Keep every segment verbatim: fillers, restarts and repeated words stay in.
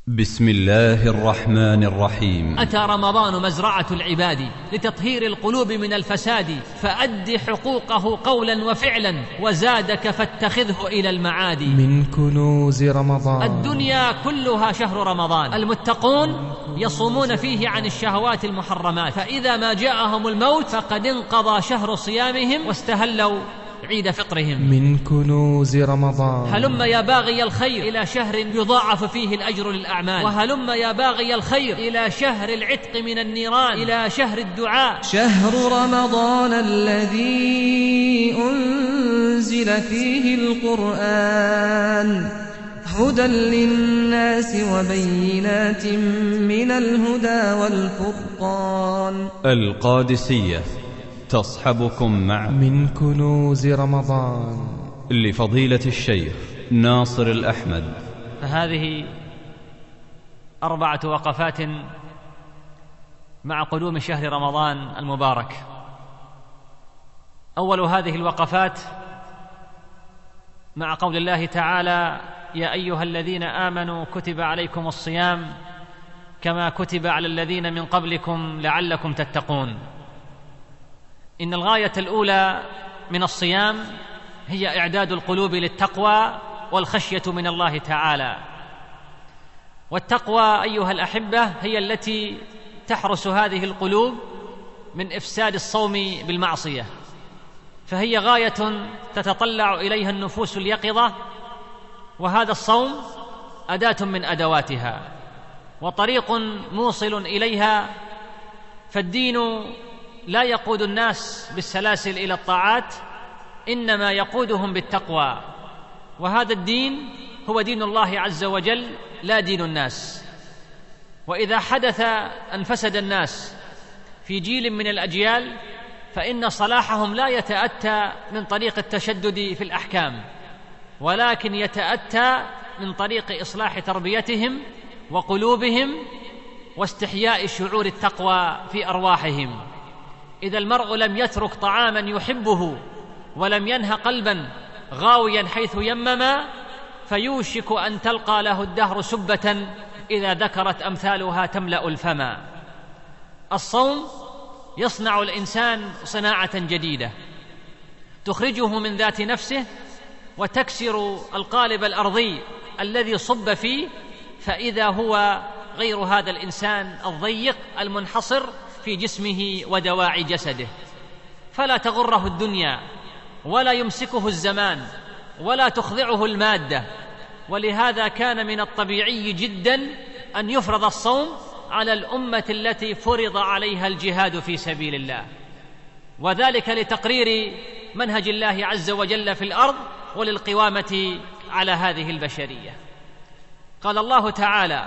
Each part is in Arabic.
بسم الله الرحمن الرحيم. أتى رمضان مزرعة العباد لتطهير القلوب من الفساد، فأد حقوقه قولا وفعلا، وزادك فاتخذه إلى المعاد. من كنوز رمضان. الدنيا كلها شهر رمضان، المتقون يصومون فيه عن الشهوات المحرمات، فإذا ما جاءهم الموت فقد انقضى شهر صيامهم واستهلوا عيد فطرهم. من كنوز رمضان. هلم يا باغي الخير إلى شهر يضاعف فيه الأجر للأعمال، وهلم يا باغي الخير إلى شهر العتق من النيران، إلى شهر الدعاء. شهر رمضان الذي أنزل فيه القرآن هدى للناس وبينات من الهدى والفرقان. القادسية تصحبكم مع من كنوز رمضان لفضيلة الشيخ ناصر الأحمد. فهذه أربعة وقفات مع قدوم شهر رمضان المبارك. أول هذه الوقفات مع قول الله تعالى: يا أيها الذين آمنوا كتب عليكم الصيام كما كتب على الذين من قبلكم لعلكم تتقون. إن الغاية الأولى من الصيام هي إعداد القلوب للتقوى والخشية من الله تعالى. والتقوى أيها الأحبة هي التي تحرس هذه القلوب من إفساد الصوم بالمعصية، فهي غاية تتطلع إليها النفوس اليقظة، وهذا الصوم أداة من أدواتها وطريق موصل إليها. فالدين لا يقود الناس بالسلاسل إلى الطاعات، إنما يقودهم بالتقوى، وهذا الدين هو دين الله عز وجل لا دين الناس. وإذا حدث أن فسد الناس في جيل من الأجيال فإن صلاحهم لا يتأتى من طريق التشدد في الأحكام، ولكن يتأتى من طريق إصلاح تربيتهم وقلوبهم واستحياء شعور التقوى في أرواحهم. إذا المرء لم يترك طعاما يحبه ولم ينه قلبا غاويا حيث يمما، فيوشك أن تلقى له الدهر سبة إذا ذكرت أمثالها تملأ الفما. الصوم يصنع الإنسان صناعة جديدة تخرجه من ذات نفسه وتكسر القالب الأرضي الذي صب فيه، فإذا هو غير هذا الإنسان الضيق المنحصر في جسمه ودواعي جسده. فلا تغره الدنيا ولا يمسكه الزمان ولا تخضعه المادة، ولهذا كان من الطبيعي جدا أن يفرض الصوم على الأمة التي فرض عليها الجهاد في سبيل الله، وذلك لتقرير منهج الله عز وجل في الأرض وللقوامة على هذه البشرية. قال الله تعالى: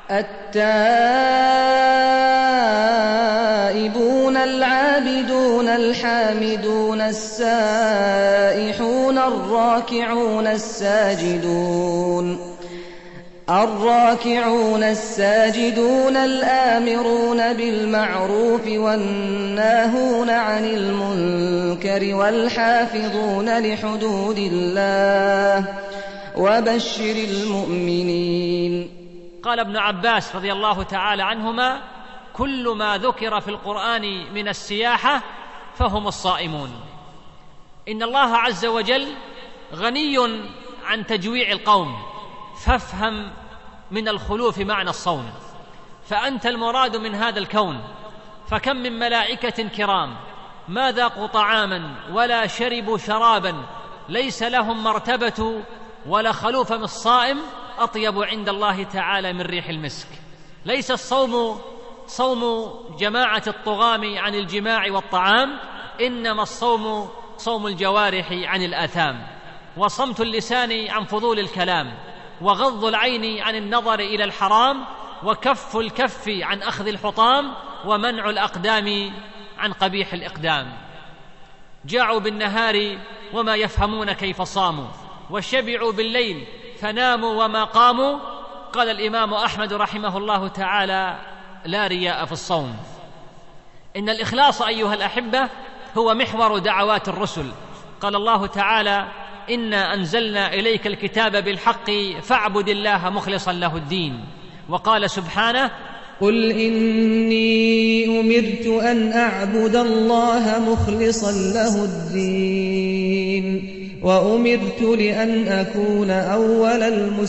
التائبون العابدون الحامدون السائحون الراكعون الساجدون الراكعون الساجدون الآمرون بالمعروف والناهون عن المنكر والحافظون لحدود الله وبشر المؤمنين. قال ابن عباس رضي الله تعالى عنهما: كل ما ذكر في القرآن من السياحة فهم الصائمون. إن الله عز وجل غني عن تجويع القوم، فافهم من الخلوف معنى الصوم، فأنت المراد من هذا الكون. فكم من ملائكة كرام ما ذاقوا طعاما ولا شربوا شرابا ليس لهم مرتبة ولا خلوف من الصائم أطيب عند الله تعالى من ريح المسك. ليس الصوم صوم جماعة الطغام عن الجماع والطعام، إنما الصوم صوم الجوارح عن الآثام، وصمت اللسان عن فضول الكلام، وغض العين عن النظر إلى الحرام، وكف الكف عن أخذ الحطام، ومنع الأقدام عن قبيح الإقدام. جاعوا بالنهار وما يفهمون كيف صاموا، وشبعوا بالليل فناموا وما قاموا. قال الإمام أحمد رحمه الله تعالى: لا رياء في الصوم. إن الإخلاص أيها الأحبة هو محور دعوات الرسل. قال الله تعالى: إنا أنزلنا إليك الكتاب بالحق فاعبد الله مخلصا له الدين. وقال سبحانه: قل إني أمرت أن أعبد الله مخلصا له الدين وأمرت لأن أكون أول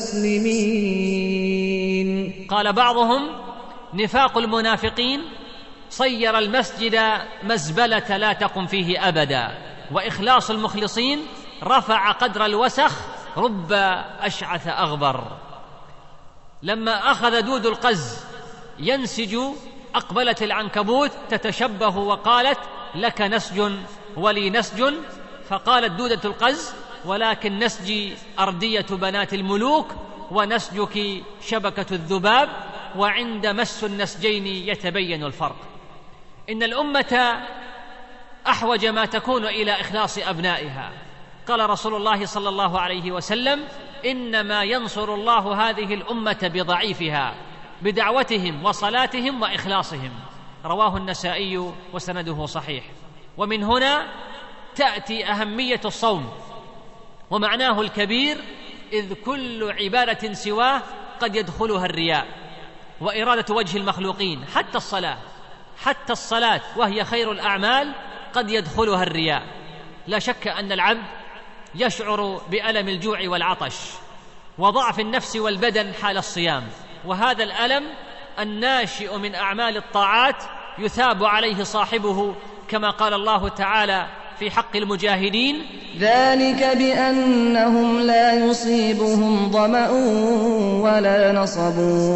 المسلمين. قال بعضهم: نفاق المنافقين صير المسجد مزبلة لا تقم فيه أبدا، وإخلاص المخلصين رفع قدر الوسخ رب أشعث أغبر. لما أخذ دود القز ينسج أقبلت العنكبوت تتشبه وقالت: لك نسج ولي نسج. فقالت دودة القز: ولكن نسجي أردية بنات الملوك ونسجك شبكة الذباب، وعند مس النسجين يتبين الفرق. إن الأمة أحوج ما تكون إلى إخلاص أبنائها. قال رسول الله صلى الله عليه وسلم: إنما ينصر الله هذه الأمة بضعيفها، بدعوتهم وصلاتهم وإخلاصهم. رواه النسائي وسنده صحيح. ومن هنا تأتي أهمية الصوم ومعناه الكبير، إذ كل عبادة سواه قد يدخلها الرياء وإرادة وجه المخلوقين. حتى الصلاة حتى الصلاة وهي خير الأعمال قد يدخلها الرياء. لا شك أن العبد يشعر بألم الجوع والعطش وضعف النفس والبدن حال الصيام، وهذا الألم الناشئ من أعمال الطاعات يثاب عليه صاحبه، كما قال الله تعالى في حق المجاهدين: ذلك بأنهم لا يصيبهم ظمأ ولا نصب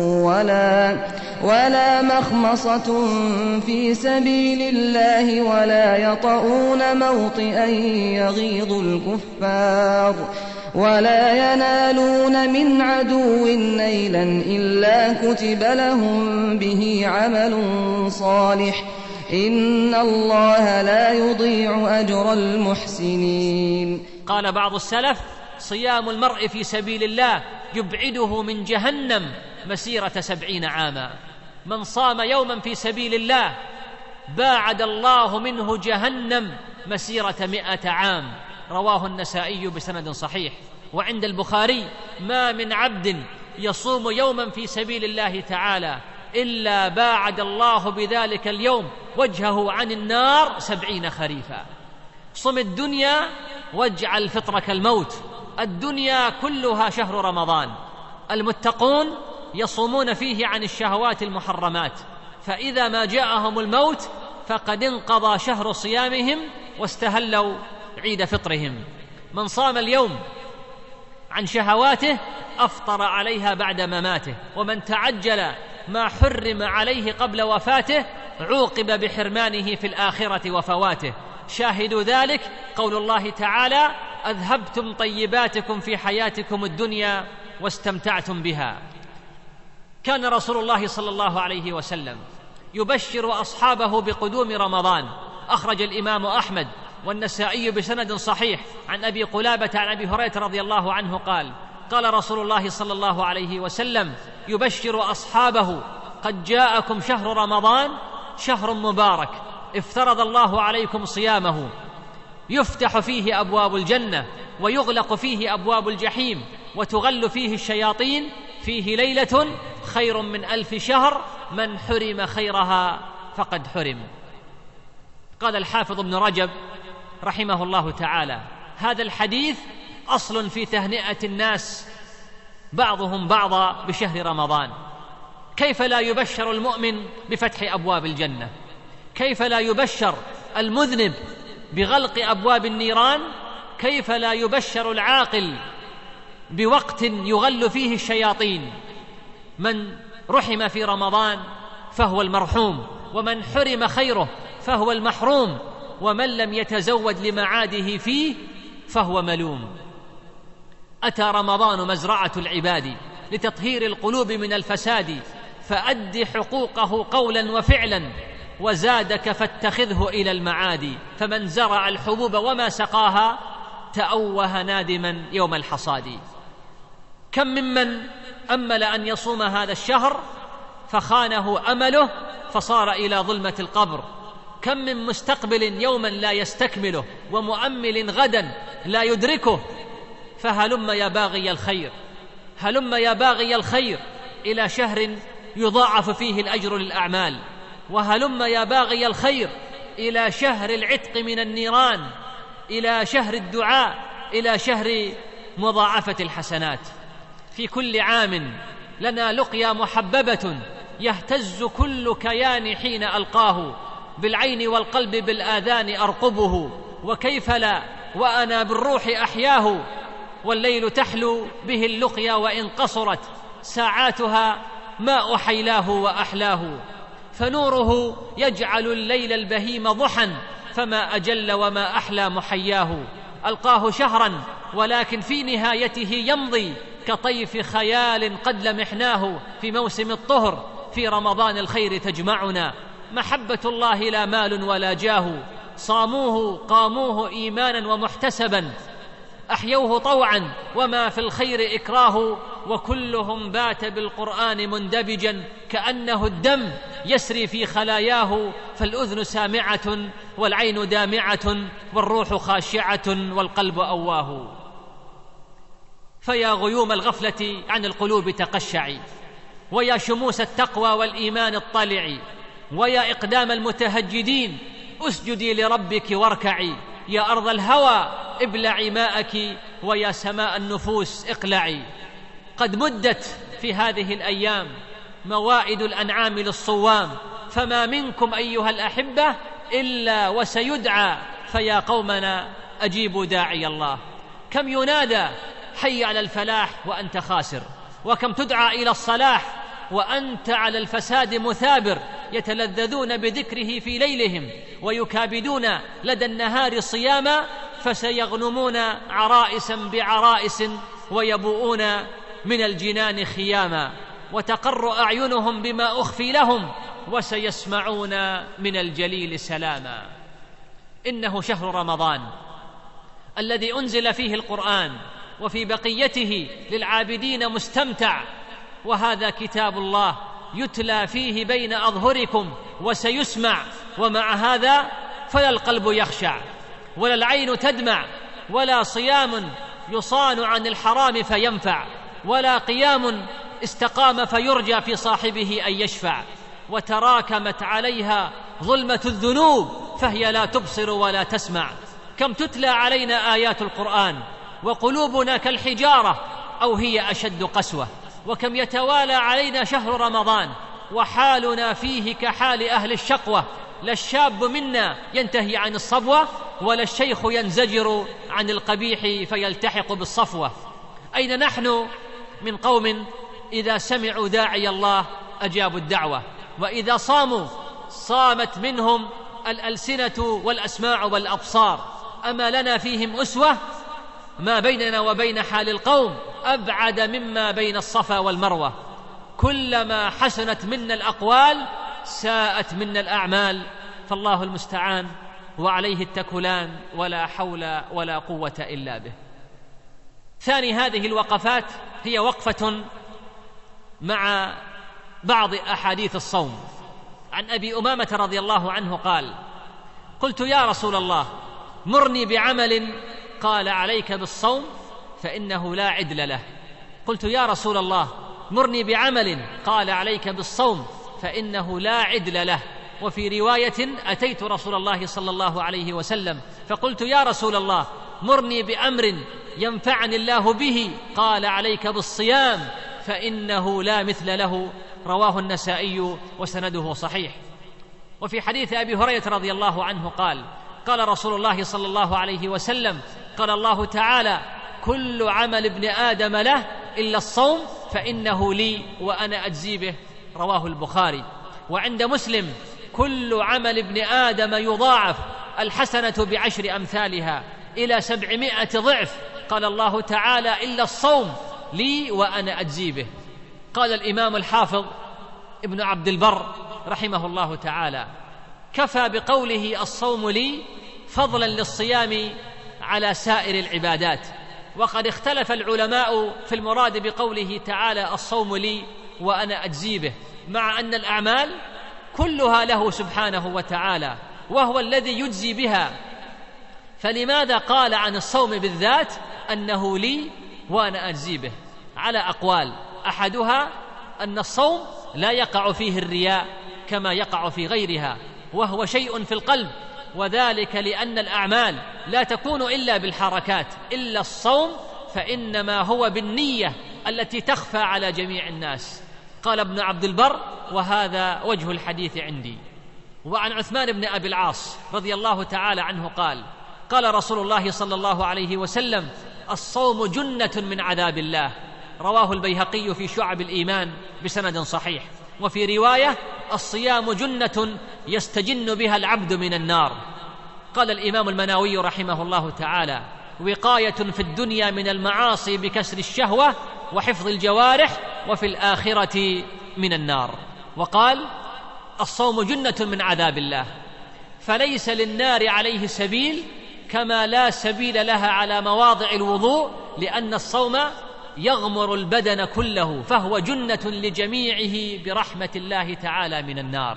ولا, ولا مخمصة في سبيل الله ولا يطؤون موطئا يغيظ الكفار ولا ينالون من عدو نيلا إلا كتب لهم به عمل صالح إن الله لا يضيع أجر المحسنين. قال بعض السلف: صيام المرء في سبيل الله يبعده من جهنم مسيرة سبعين عاما. من صام يوما في سبيل الله باعد الله منه جهنم مسيرة مئة عام. رواه النسائي بسند صحيح. وعند البخاري: ما من عبد يصوم يوما في سبيل الله تعالى إلا باعد الله بذلك اليوم وجهه عن النار سبعين خريفا. صم الدنيا واجعل فطرك الموت. الدنيا كلها شهر رمضان، المتقون يصومون فيه عن الشهوات المحرمات، فإذا ما جاءهم الموت فقد انقضى شهر صيامهم واستهلوا عيد فطرهم. من صام اليوم عن شهواته أفطر عليها بعد مماته، ومن تعجل ما حرم عليه قبل وفاته عوقب بحرمانه في الآخرة وفواته. شاهد ذلك قول الله تعالى: أذهبتم طيباتكم في حياتكم الدنيا واستمتعتم بها. كان رسول الله صلى الله عليه وسلم يبشر أصحابه بقدوم رمضان. أخرج الإمام أحمد والنسائي بسند صحيح عن أبي قلابة عن أبي هريرة رضي الله عنه قال: قال رسول الله صلى الله عليه وسلم يبشر أصحابه: قد جاءكم شهر رمضان شهر مبارك افترض الله عليكم صيامه، يفتح فيه أبواب الجنة ويغلق فيه أبواب الجحيم وتغل فيه الشياطين، فيه ليلة خير من ألف شهر، من حرم خيرها فقد حرم. قال الحافظ ابن رجب رحمه الله تعالى: هذا الحديث أصل في تهنئة الناس بعضهم بعضا بشهر رمضان. كيف لا يبشر المؤمن بفتح أبواب الجنة؟ كيف لا يبشر المذنب بغلق أبواب النيران؟ كيف لا يبشر العاقل بوقت يغل فيه الشياطين؟ من رحم في رمضان فهو المرحوم، ومن حرم خيره فهو المحروم، ومن لم يتزود لمعاده فيه فهو ملوم. أتى رمضان مزرعة العباد لتطهير القلوب من الفساد، فأد حقوقه قولا وفعلا، وزادك فاتخذه إلى المعاد. فمن زرع الحبوب وما سقاها تأوه نادما يوم الحصاد. كم ممن أمل أن يصوم هذا الشهر فخانه أمله فصار إلى ظلمة القبر. كم من مستقبل يوما لا يستكمله ومؤمل غدا لا يدركه. فهلم يا باغي الخير، هلم يا باغي الخير، إلى شهر يضاعف فيه الأجر للأعمال، وهلم يا باغي الخير إلى شهر العتق من النيران، إلى شهر الدعاء، إلى شهر مضاعفة الحسنات. في كل عام لنا لقيا محببة يهتز كل كيان حين ألقاه، بالعين والقلب بالآذان أرقبه، وكيف لا وأنا بالروح أحياه، والليل تحلو به اللقيا وإن قصرت ساعاتها ما أحيلاه وأحلاه، فنوره يجعل الليل البهيم ضحى، فما أجل وما أحلى محياه. ألقاه شهرا ولكن في نهايته يمضي كطيف خيال قد لمحناه، في موسم الطهر في رمضان الخير تجمعنا، محبة الله لا مال ولا جاه، صاموه قاموه إيمانا ومحتسبا، أحيوه طوعا وما في الخير إكراه، وكلهم بات بالقرآن مندبجا كأنه الدم يسري في خلاياه، فالأذن سامعة والعين دامعة والروح خاشعة والقلب أواه. فيا غيوم الغفلة عن القلوب تقشعي، ويا شموس التقوى والإيمان اطلعي، ويا إقدام المتهجدين أسجدي لربك واركعي، يا أرض الهوى ابلعي ماءك، ويا سماء النفوس اقلعي. قد مدت في هذه الأيام موائد الأنعام للصوام، فما منكم أيها الأحبة إلا وسيدعى، فيا قومنا أجيبوا داعي الله. كم ينادى حي على الفلاح وأنت خاسر، وكم تدعى إلى الصلاح وأنت على الفساد مثابر، يتلذذون بذكره في ليلهم ويكابدون لدى النهار صياما، فسيغنمون عرائسا بعرائس ويبوؤون من الجنان خياما، وتقر أعينهم بما أخفي لهم وسيسمعون من الجليل سلاما. إنه شهر رمضان الذي أنزل فيه القرآن، وفي بقيته للعابدين مستمتع، وهذا كتاب الله يتلى فيه بين أظهركم وسيسمع، ومع هذا فلا القلب يخشع ولا العين تدمع، ولا صيام يصان عن الحرام فينفع، ولا قيام استقام فيرجى في صاحبه أن يشفع، وتراكمت عليها ظلمة الذنوب فهي لا تبصر ولا تسمع. كم تتلى علينا آيات القرآن وقلوبنا كالحجارة أو هي أشد قسوة، وكم يتوالى علينا شهر رمضان وحالنا فيه كحال أهل الشقوة، لا الشاب منا ينتهي عن الصبوة ولا الشيخ ينزجر عن القبيح فيلتحق بالصفوة. أين نحن من قوم إذا سمعوا داعي الله أجابوا الدعوة، وإذا صاموا صامت منهم الألسنة والأسماع والأبصار؟ أما لنا فيهم أسوة؟ ما بيننا وبين حال القوم أبعد مما بين الصفا والمروة. كلما حسنت منا الأقوال ساءت منا الأعمال، فالله المستعان وعليه التكلان، ولا حول ولا قوة إلا به. ثاني هذه الوقفات هي وقفة مع بعض أحاديث الصوم. عن أبي أمامة رضي الله عنه قال: قلت يا رسول الله مرني بعمل، قال عليك بالصوم فإنه لا عدل له. قلت يا رسول الله مرني بعمل، قال عليك بالصوم فإنه لا عدل له. وفي رواية أتيت رسول الله صلى الله عليه وسلم فقلت يا رسول الله مرني بأمر ينفعني الله به، قال عليك بالصيام فإنه لا مثل له. رواه النسائي وسنده صحيح. وفي حديث أبي هريرة رضي الله عنه قال: قال رسول الله صلى الله عليه وسلم: قال الله تعالى: كل عمل ابن آدم له إلا الصوم فإنه لي وأنا أجزي به. رواه البخاري. وعند مسلم: كل عمل ابن آدم يضاعف، الحسنة بعشر أمثالها إلى سبعمائة ضعف. قال الله تعالى: إلا الصوم لي وأنا أجزي به. قال الإمام الحافظ ابن عبد البر رحمه الله تعالى: كفى بقوله الصوم لي فضلا للصيام على سائر العبادات. وقد اختلف العلماء في المراد بقوله تعالى الصوم لي وأنا أجزي به، مع أن الأعمال كلها له سبحانه وتعالى وهو الذي يجزي بها، فلماذا قال عن الصوم بالذات أنه لي وأنا أجزي به؟ على أقوال، أحدها أن الصوم لا يقع فيه الرياء كما يقع في غيرها، وهو شيء في القلب، وذلك لأن الأعمال لا تكون إلا بالحركات، إلا الصوم فإنما هو بالنية التي تخفى على جميع الناس. قال ابن عبد البر: وهذا وجه الحديث عندي. وعن عثمان بن أبي العاص رضي الله تعالى عنه قال: قال رسول الله صلى الله عليه وسلم: الصوم جنة من عذاب الله. رواه البيهقي في شعب الإيمان بسند صحيح. وفي رواية: الصيام جنة يستجن بها العبد من النار. قال الإمام المناوي رحمه الله تعالى: وقاية في الدنيا من المعاصي بكسر الشهوة وحفظ الجوارح، وفي الآخرة من النار. وقال: الصوم جنة من عذاب الله، فليس للنار عليه سبيل، كما لا سبيل لها على مواضع الوضوء، لأن الصوم يغمر البدن كله، فهو جنة لجميعه برحمة الله تعالى من النار.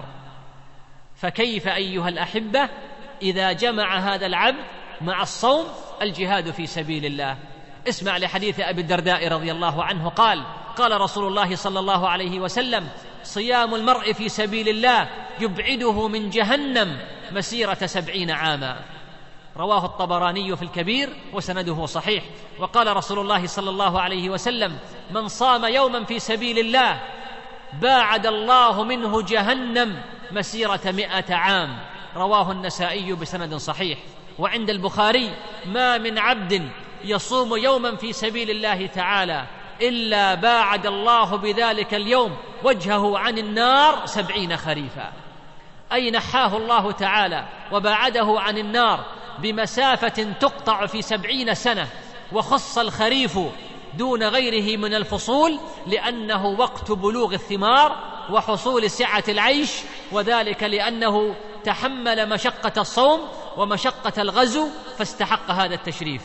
فكيف أيها الأحبة إذا جمع هذا العبد مع الصوم الجهاد في سبيل الله؟ اسمع لحديث أبي الدرداء رضي الله عنه قال: قال رسول الله صلى الله عليه وسلم: صيام المرء في سبيل الله يبعده من جهنم مسيرة سبعين عاما. رواه الطبراني في الكبير وسنده صحيح. وقال رسول الله صلى الله عليه وسلم: من صام يوما في سبيل الله باعد الله منه جهنم مسيرة مئة عام. رواه النسائي بسند صحيح. وعند البخاري: ما من عبد يصوم يوما في سبيل الله تعالى إلا باعد الله بذلك اليوم وجهه عن النار سبعين خريفا، أي نحاه الله تعالى وباعده عن النار بمسافة تقطع في سبعين سنة. وخص الخريف دون غيره من الفصول لأنه وقت بلوغ الثمار وحصول سعة العيش، وذلك لأنه تحمل مشقة الصوم ومشقة الغزو فاستحق هذا التشريف.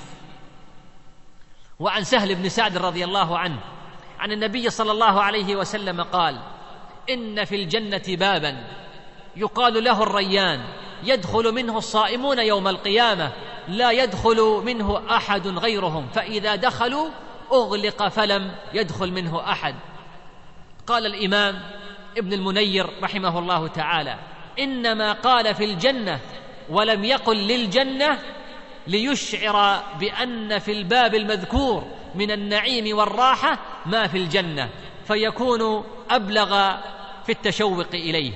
وعن سهل بن سعد رضي الله عنه عن النبي صلى الله عليه وسلم قال: إن في الجنة بابا يقال له الريان، يدخل منه الصائمون يوم القيامة، لا يدخل منه أحد غيرهم، فإذا دخلوا أغلق فلم يدخل منه أحد. قال الإمام ابن المنير رحمه الله تعالى: إنما قال في الجنة ولم يقل للجنة ليشعر بأن في الباب المذكور من النعيم والراحة ما في الجنة، فيكون أبلغ في التشوق إليه.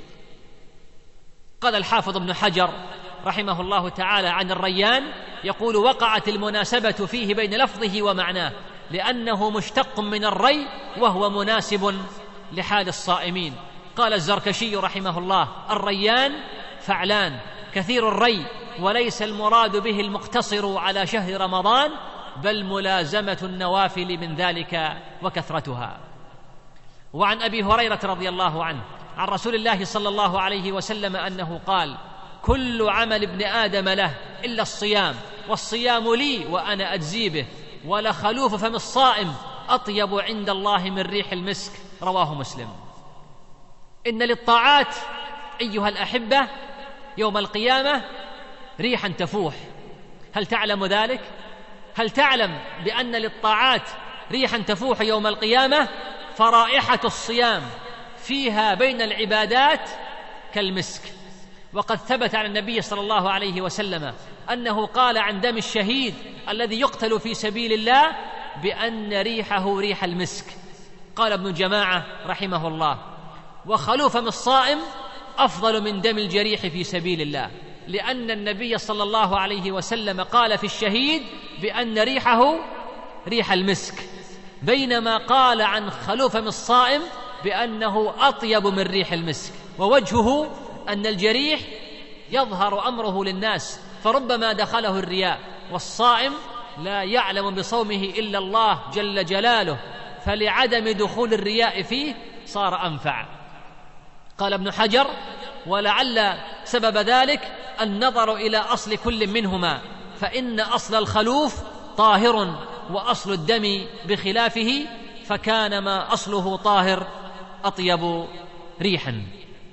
قال الحافظ ابن حجر رحمه الله تعالى عن الريان يقول: وقعت المناسبة فيه بين لفظه ومعناه، لأنه مشتق من الري وهو مناسب لحال الصائمين. قال الزركشي رحمه الله: الريان فعلان كثير الري، وليس المراد به المقتصر على شهر رمضان، بل ملازمة النوافل من ذلك وكثرتها. وعن أبي هريرة رضي الله عنه عن رسول الله صلى الله عليه وسلم أنه قال: كل عمل ابن آدم له إلا الصيام، والصيام لي وأنا أجزي به، ولخلوف فم الصائم أطيب عند الله من ريح المسك. رواه مسلم. إن للطاعات أيها الأحبة يوم القيامة ريحا تفوح. هل تعلم ذلك؟ هل تعلم بأن للطاعات ريحا تفوح يوم القيامة؟ فرائحة الصيام فيها بين العبادات كالمسك. وقد ثبت عن النبي صلى الله عليه وسلم أنه قال عن دم الشهيد الذي يقتل في سبيل الله بأن ريحه ريح المسك. قال ابن جماعة رحمه الله: وخلوف فم الصائم أفضل من دم الجريح في سبيل الله، لأن النبي صلى الله عليه وسلم قال في الشهيد بأن ريحه ريح المسك، بينما قال عن خلوف فم الصائم بأنه أطيب من ريح المسك. ووجهه أن الجريح يظهر أمره للناس، فربما دخله الرياء، والصائم لا يعلم بصومه إلا الله جل جلاله، فلعدم دخول الرياء فيه صار أنفع. قال ابن حجر: ولعل سبب ذلك النظر إلى أصل كل منهما، فإن أصل الخلوف طاهر وأصل الدم بخلافه، فكان ما أصله طاهر أطيب ريحا.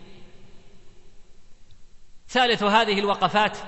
ثالث هذه الوقفات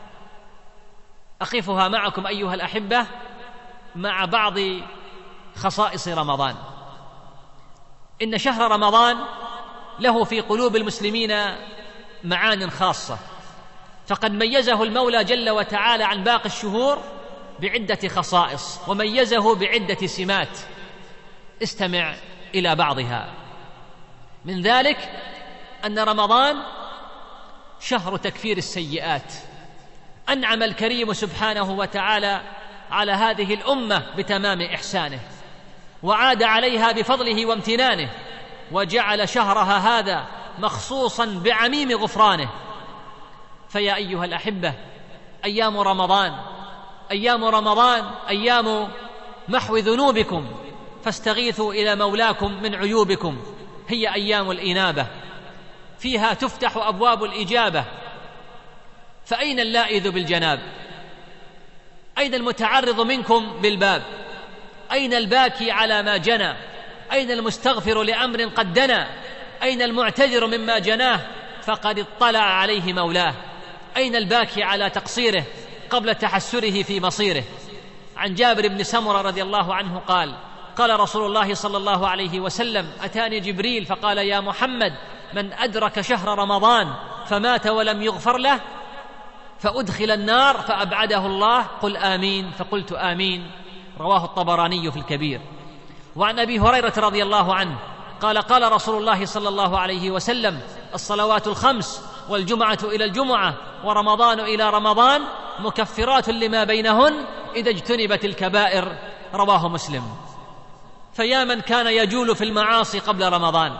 أقفها معكم أيها الأحبة مع بعض خصائص رمضان. إن شهر رمضان له في قلوب المسلمين معان خاصة، فقد ميزه المولى جل وتعالى عن باقي الشهور بعدة خصائص، وميزه بعدة سمات، استمع إلى بعضها. من ذلك أن رمضان شهر تكفير السيئات. أنعم الكريم سبحانه وتعالى على هذه الأمة بتمام إحسانه، وعاد عليها بفضله وامتنانه، وجعل شهرها هذا مخصوصا بعميم غفرانه. فيا أيها الأحبة، أيام رمضان أيام رمضان أيام محو ذنوبكم، فاستغيثوا إلى مولاكم من عيوبكم. هي أيام الإنابة، فيها تفتح أبواب الإجابة. فأين اللائذ بالجناب؟ أين المتعرض منكم بالباب؟ أين الباكي على ما جنى؟ أين المستغفر لأمر قد دنا؟ أين المعتذر مما جناه فقد اطلع عليه مولاه؟ أين الباكي على تقصيره قبل تحسره في مصيره؟ عن جابر بن سمرة رضي الله عنه قال: قال رسول الله صلى الله عليه وسلم: أتاني جبريل فقال: يا محمد، من أدرك شهر رمضان فمات ولم يغفر له فأدخل النار فأبعده الله، قل آمين. فقلت آمين. رواه الطبراني في الكبير. وعن أبي هريرة رضي الله عنه قال: قال رسول الله صلى الله عليه وسلم: الصلوات الخمس والجمعة إلى الجمعة ورمضان إلى رمضان مكفرات لما بينهن إذا اجتنبت الكبائر. رواه مسلم. فيا من كان يجول في المعاصي قبل رمضان،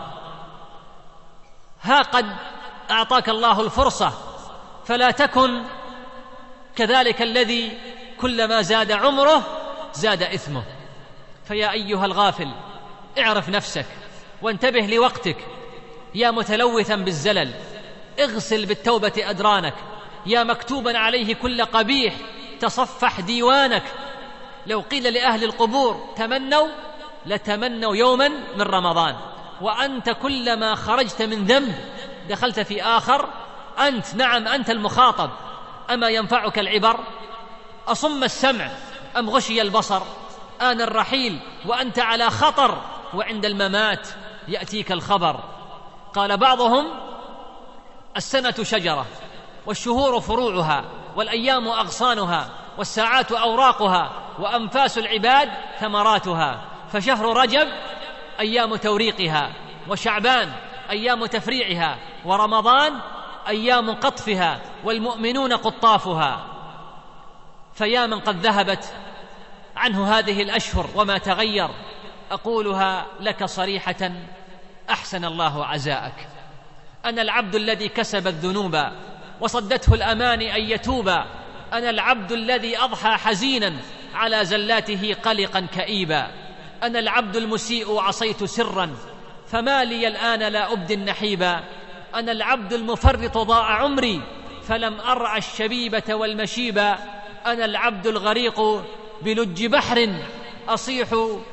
ها قد أعطاك الله الفرصة، فلا تكن كذلك الذي كلما زاد عمره زاد إثمه. فيا أيها الغافل، اعرف نفسك وانتبه لوقتك. يا متلوثا بالزلل، اغسل بالتوبة أدرانك. يا مكتوبا عليه كل قبيح، تصفح ديوانك. لو قيل لأهل القبور تمنوا لتمنوا يوما من رمضان، وأنت كلما خرجت من ذنب دخلت في آخر. أنت نعم أنت المخاطب، أما ينفعك العبر؟ أصم السمع أم غشي البصر؟ آن الرحيل وأنت على خطر، وعند الممات يأتيك الخبر. قال بعضهم: السنة شجرة، والشهور فروعها، والأيام أغصانها، والساعات أوراقها، وأنفاس العباد ثمراتها. فشهر رجب أيام توريقها، وشعبان أيام تفريعها، ورمضان أيام قطفها، والمؤمنون قطافها. فيا من قد ذهبت عنه هذه الأشهر وما تغير، أقولها لك صريحة: أحسن الله عزاءك. أنا العبد الذي كسب الذنوب وصدته الأماني أن يتوب. أنا العبد الذي أضحى حزينا على زلاته قلقا كئيبا. أنا العبد المسيء عصيت سرا، فما لي الآن لا أبدي النحيبا. أنا العبد المفرط ضاع عمري، فلم أرعى الشبيبة والمشيبا. أنا العبد الغريق بلج بحر، أصيح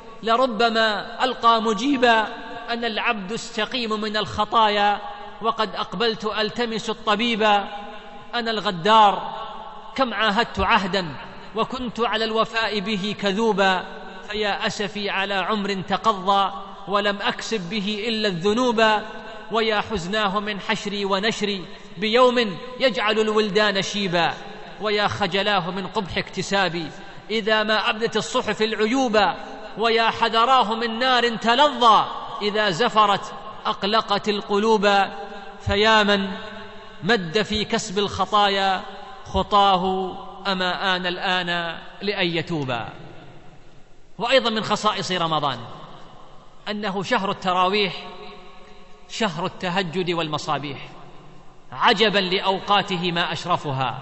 لربما ألقى مجيبا. أنا العبد السقيم من الخطايا، وقد أقبلت ألتمس الطبيبا. أنا الغدار، كم عاهدت عهدا وكنت على الوفاء به كذوبا. فيا أسفي على عمر تقضى ولم أكسب به إلا الذنوب. ويا حزناه من حشري ونشري بيوم يجعل الولدان شيبا. ويا خجلاه من قبح اكتسابي إذا ما أبدت الصحف العيوبا. ويا حذراه من نار تلظى إذا زفرت أقلقت القلوب. فيا من مد في كسب الخطايا خطاه، أما آن الآن لأن يتوبا. وأيضا من خصائص رمضان أنه شهر التراويح، شهر التهجد والمصابيح. عجبا لأوقاته ما أشرفها،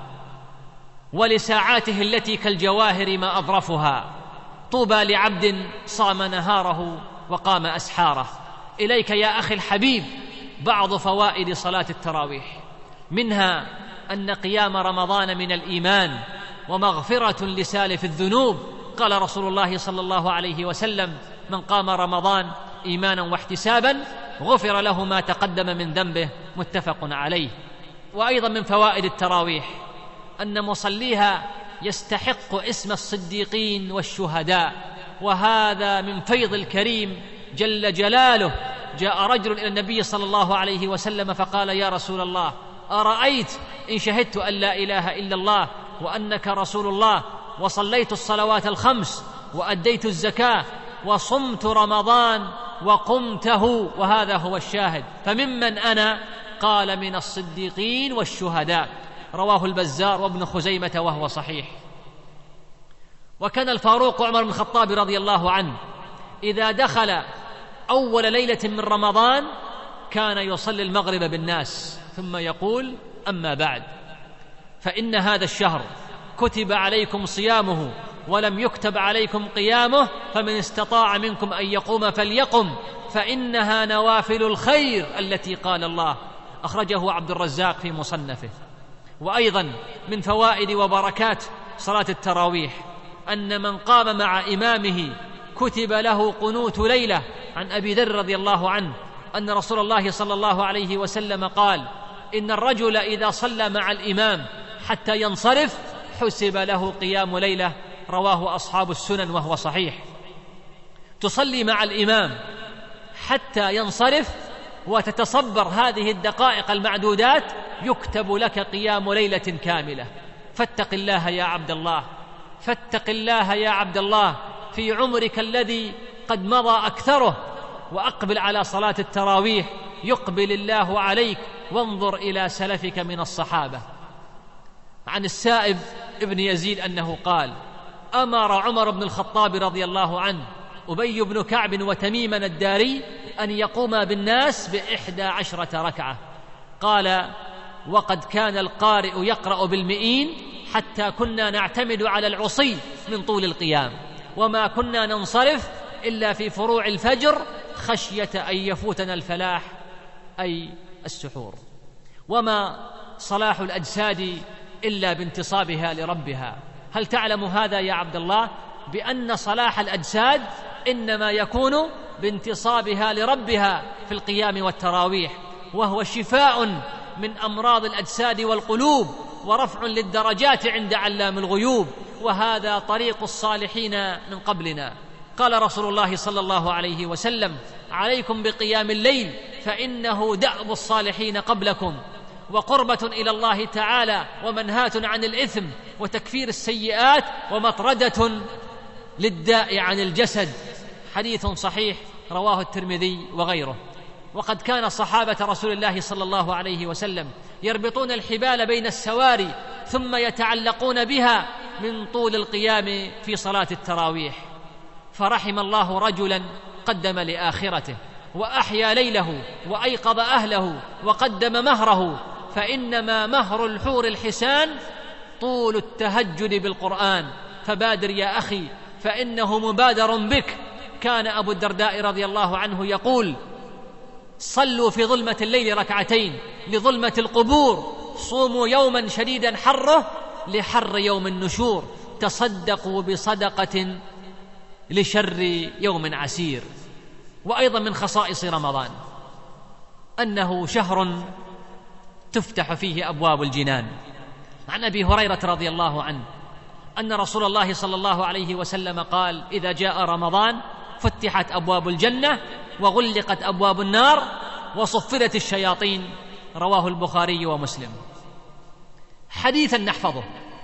ولساعاته التي كالجواهر ما أظرفها. طوبى لعبد صام نهاره وقام أسحاره. إليك يا أخي الحبيب بعض فوائد صلاة التراويح، منها أن قيام رمضان من الإيمان ومغفرة لسالف الذنوب. قال رسول الله صلى الله عليه وسلم: من قام رمضان إيمانا واحتسابا غفر له ما تقدم من ذنبه. متفق عليه. وأيضا من فوائد التراويح أن مصليها يستحق اسم الصديقين والشهداء، وهذا من فيض الكريم جل جلاله جاء رجل إلى النبي صلى الله عليه وسلم فقال: يا رسول الله، أرأيت إن شهدت أن لا إله إلا الله وأنك رسول الله وصليت الصلوات الخمس وأديت الزكاة وصمت رمضان وقمته، وهذا هو الشاهد، فممن أنا؟ قال: من الصديقين والشهداء. رواه البزار وابن خزيمة وهو صحيح. وكان الفاروق عمر بن الخطاب رضي الله عنه إذا دخل أول ليلة من رمضان كان يصلي المغرب بالناس ثم يقول: أما بعد، فإن هذا الشهر كتب عليكم صيامه ولم يكتب عليكم قيامه، فمن استطاع منكم أن يقوم فليقم، فإنها نوافل الخير التي قال الله. أخرجه عبد الرزاق في مصنفه. وأيضا من فوائد وبركات صلاة التراويح أن من قام مع إمامه كتب له قنوت ليلة. عن أبي ذر رضي الله عنه أن رسول الله صلى الله عليه وسلم قال: إن الرجل إذا صلى مع الإمام حتى ينصرف حسب له قيام ليلة. رواه أصحاب السنن وهو صحيح. تصلي مع الإمام حتى ينصرف وتتصبر هذه الدقائق المعدودات يكتب لك قيام ليلة كاملة. فاتق الله يا عبد الله، فاتق الله يا عبد الله في عمرك الذي قد مضى أكثره، وأقبل على صلاة التراويح يقبل الله عليك، وانظر إلى سلفك من الصحابة. عن السائب ابن يزيد أنه قال: أمر عمر بن الخطاب رضي الله عنه أبي بن كعب وتميما الداري أن يقوم بالناس بإحدى عشرة ركعة. قال: وقد كان القارئ يقرأ بالمئين حتى كنا نعتمد على العصي من طول القيام، وما كنا ننصرف إلا في فروع الفجر خشية أن يفوتنا الفلاح أي السحور. وما صلاح الأجساد إلا بانتصابها لربها. هل تعلم هذا يا عبد الله؟ بأن صلاح الأجساد إنما يكون بانتصابها لربها في القيام والتراويح، وهو شفاء من أمراض الأجساد والقلوب، ورفع للدرجات عند علام الغيوب، وهذا طريق الصالحين من قبلنا. قال رسول الله صلى الله عليه وسلم: عليكم بقيام الليل فإنه دأب الصالحين قبلكم، وقربة إلى الله تعالى، ومنهاة عن الإثم، وتكفير السيئات، ومطردة للداء عن الجسد. حديث صحيح رواه الترمذي وغيره. وقد كان صحابة رسول الله صلى الله عليه وسلم يربطون الحبال بين السواري ثم يتعلقون بها من طول القيام في صلاة التراويح. فرحم الله رجلا قدم لآخرته وأحيا ليله وأيقظ أهله وقدم مهره، فإنما مهر الحور الحسان طول التهجد بالقرآن، فبادر يا أخي فإنه مبادر بك. كان أبو الدرداء رضي الله عنه يقول: صلوا في ظلمة الليل ركعتين لظلمة القبور، صوموا يوما شديدا حره لحر يوم النشور، تصدقوا بصدقة لشر يوم عسير. وأيضا من خصائص رمضان أنه شهر تفتح فيه أبواب الجنان. عن أبي هريرة رضي الله عنه أن رسول الله صلى الله عليه وسلم قال: إذا جاء رمضان فتحت أبواب الجنة وغلقت أبواب النار وصفدت الشياطين. رواه البخاري ومسلم. حديثا نحفظه،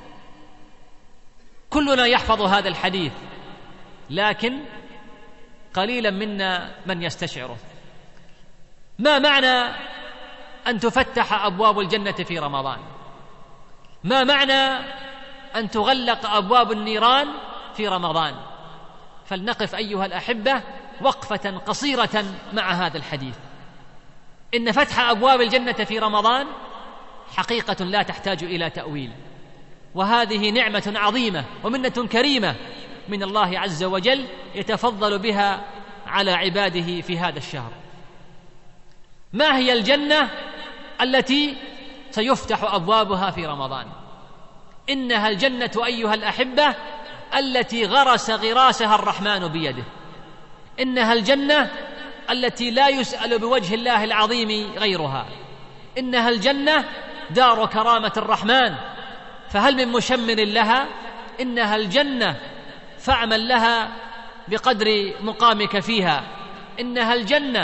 كلنا يحفظ هذا الحديث، لكن قليلا منا من يستشعره. ما معنى أن تفتح أبواب الجنة في رمضان؟ ما معنى أن تغلق أبواب النيران في رمضان؟ فلنقف أيها الأحبة وقفة قصيرة مع هذا الحديث. إن فتح أبواب الجنة في رمضان حقيقة لا تحتاج إلى تأويل، وهذه نعمة عظيمة ومنة كريمة من الله عز وجل يتفضل بها على عباده في هذا الشهر. ما هي الجنة التي سيفتح أبوابها في رمضان؟ إنها الجنة أيها الأحبة التي غرس غراسها الرحمن بيده. إنها الجنة التي لا يسأل بوجه الله العظيم غيرها. إنها الجنة دار كرامة الرحمن، فهل من مشمر لها؟ إنها الجنة فاعمل لها بقدر مقامك فيها. إنها الجنة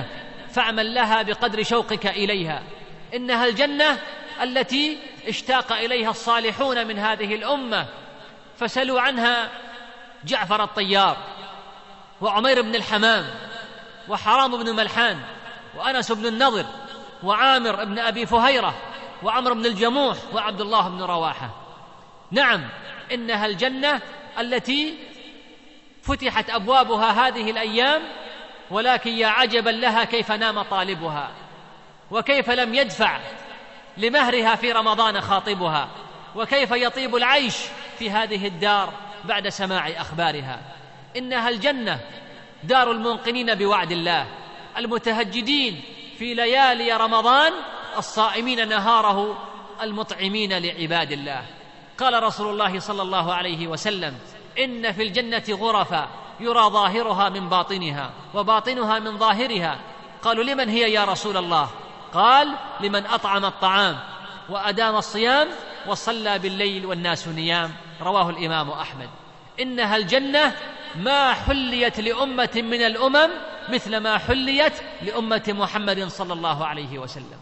فاعمل لها بقدر شوقك إليها. إنها الجنة التي اشتاق إليها الصالحون من هذه الأمة، فسلوا عنها جعفر الطيار وعمير بن الحمام وحرام بن ملحان وأنس بن النضر وعامر بن أبي فهيرة وعمر بن الجموح وعبد الله بن رواحة. نعم، إنها الجنة التي فتحت أبوابها هذه الأيام، ولكن يا عجبا لها كيف نام طالبها، وكيف لم يدفع لمهرها في رمضان خاطبها، وكيف يطيب العيش في هذه الدار بعد سماع أخبارها. إنها الجنة دار المنقنين بوعد الله، المتهجدين في ليالي رمضان، الصائمين نهاره، المطعمين لعباد الله. قال رسول الله صلى الله عليه وسلم: إن في الجنة غرفا يرى ظاهرها من باطنها وباطنها من ظاهرها. قالوا: لمن هي يا رسول الله؟ قال: لمن أطعم الطعام وأدام الصيام وصلى بالليل والناس نيام. رواه الإمام أحمد. إنها الجنة ما حليت لأمة من الأمم مثل ما حليت لأمة محمد صلى الله عليه وسلم.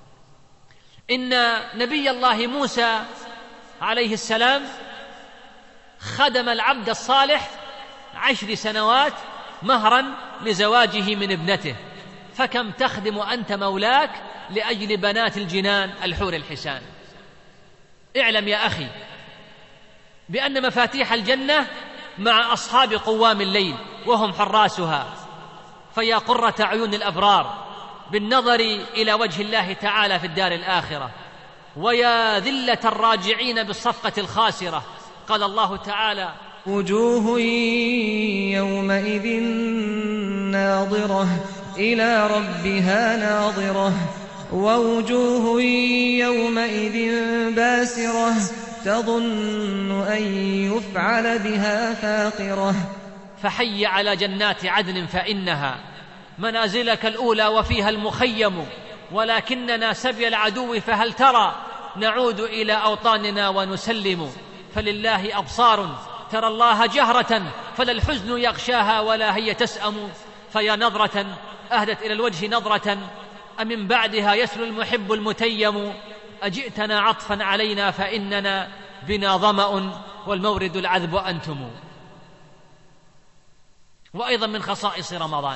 إن نبي الله موسى عليه السلام خدم العبد الصالح عشر سنوات مهرا لزواجه من ابنته، فكم تخدم أنت مولاك لأجل بنات الجنان الحور الحسان. اعلم يا أخي بأن مفاتيح الجنة مع أصحاب قوام الليل وهم حراسها، فيا قرة عيون الأبرار بالنظر إلى وجه الله تعالى في الدار الآخرة، ويا ذلة الراجعين بالصفقة الخاسرة. قال الله تعالى: وجوه يومئذ ناظرة إلى ربها ناظرة ووجوه يومئذ باسرة تظن أن يفعل بها فاقرة. فحي على جنات عدن فإنها منازلك الأولى وفيها المخيم، ولكننا سبي العدو فهل ترى نعود إلى أوطاننا ونسلم. فلله أبصار ترى الله جهرة فلا الحزن يغشاها ولا هي تسأم. فيا نظرة أهدت إلى الوجه نظرة أمن بعدها يسلو المحب المتيم. أجئتنا عطفا علينا فإننا بنا ظمأ والمورد العذب أنتم. وأيضا من خصائص رمضان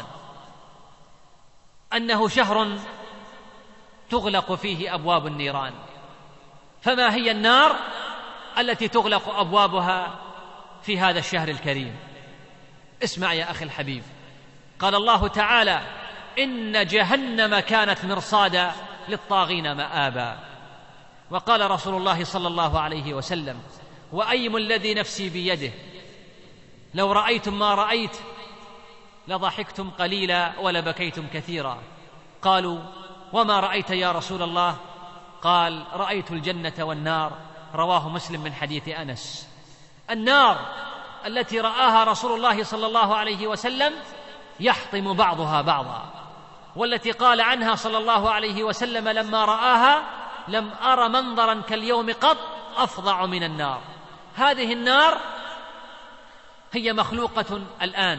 أنه شهر تغلق فيه أبواب النيران. فما هي النار التي تغلق أبوابها في هذا الشهر الكريم؟ اسمع يا أخي الحبيب. قال الله تعالى: إن جهنم كانت مرصادا للطاغين مآبا. وقال رسول الله صلى الله عليه وسلم: وأيم الذي نفسي بيده لو رأيتم ما رأيت لضحكتم قليلا ولبكيتم كثيرا. قالوا: وما رأيت يا رسول الله؟ قال: رأيت الجنة والنار. رواه مسلم من حديث أنس. النار التي رآها رسول الله صلى الله عليه وسلم يحطم بعضها بعضا، والتي قال عنها صلى الله عليه وسلم لما رآها: لم أر منظرا كاليوم قط أفظع من النار. هذه النار هي مخلوقة الآن،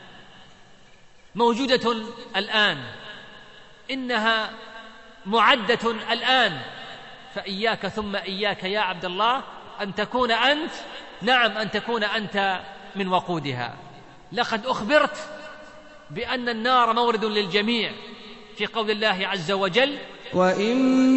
موجودة الآن، إنها معدة الآن. فإياك ثم إياك يا عبد الله أن تكون أنت، نعم أن تكون أنت من وقودها. لقد أخبرت بأن النار مورد للجميع في قول الله عز وجل: وإن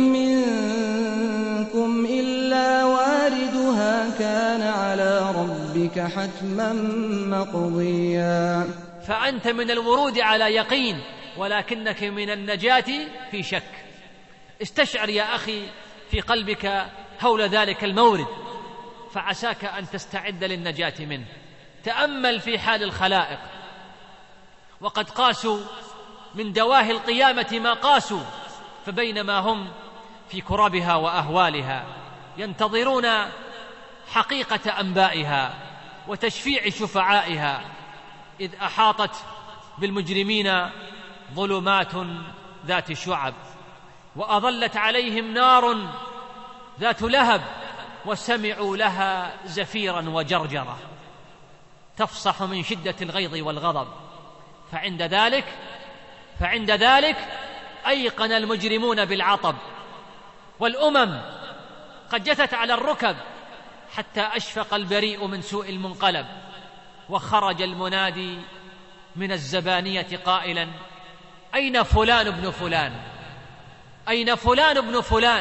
منكم إلا واردها كان على ربك حتما مقضيا. فأنت من الورود على يقين، ولكنك من النجاة في شك. استشعر يا أخي في قلبك هول ذلك المورد، فعساك أن تستعد للنجاة منه. تأمل في حال الخلائق، وقد قاسوا من دواهي القيامة ما قاسوا، فبينما هم في كربها وأهوالها ينتظرون حقيقة أنبائها وتشفيع شفعائها، إذ أحاطت بالمجرمين ظلمات ذات شعب، وأظلت عليهم نار ذات لهب، وسمعوا لها زفيرا وجرجرة تفصح من شدة الغيظ والغضب. فعند ذلك فعند ذلك أيقن المجرمون بالعطب، والأمم قد جثت على الركب حتى أشفق البريء من سوء المنقلب، وخرج المنادي من الزبانية قائلا: أين فلان ابن فلان؟ أين فلان ابن فلان؟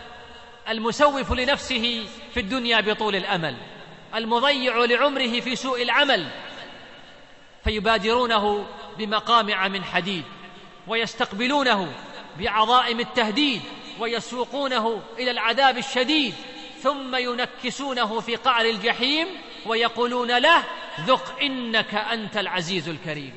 المسوف لنفسه في الدنيا بطول الأمل، المضيع لعمره في سوء العمل، فيبادرونه بمقامع من حديد، ويستقبلونه بعظائم التهديد، ويسوقونه إلى العذاب الشديد، ثم ينكسونه في قعر الجحيم ويقولون له: ذق إنك أنت العزيز الكريم.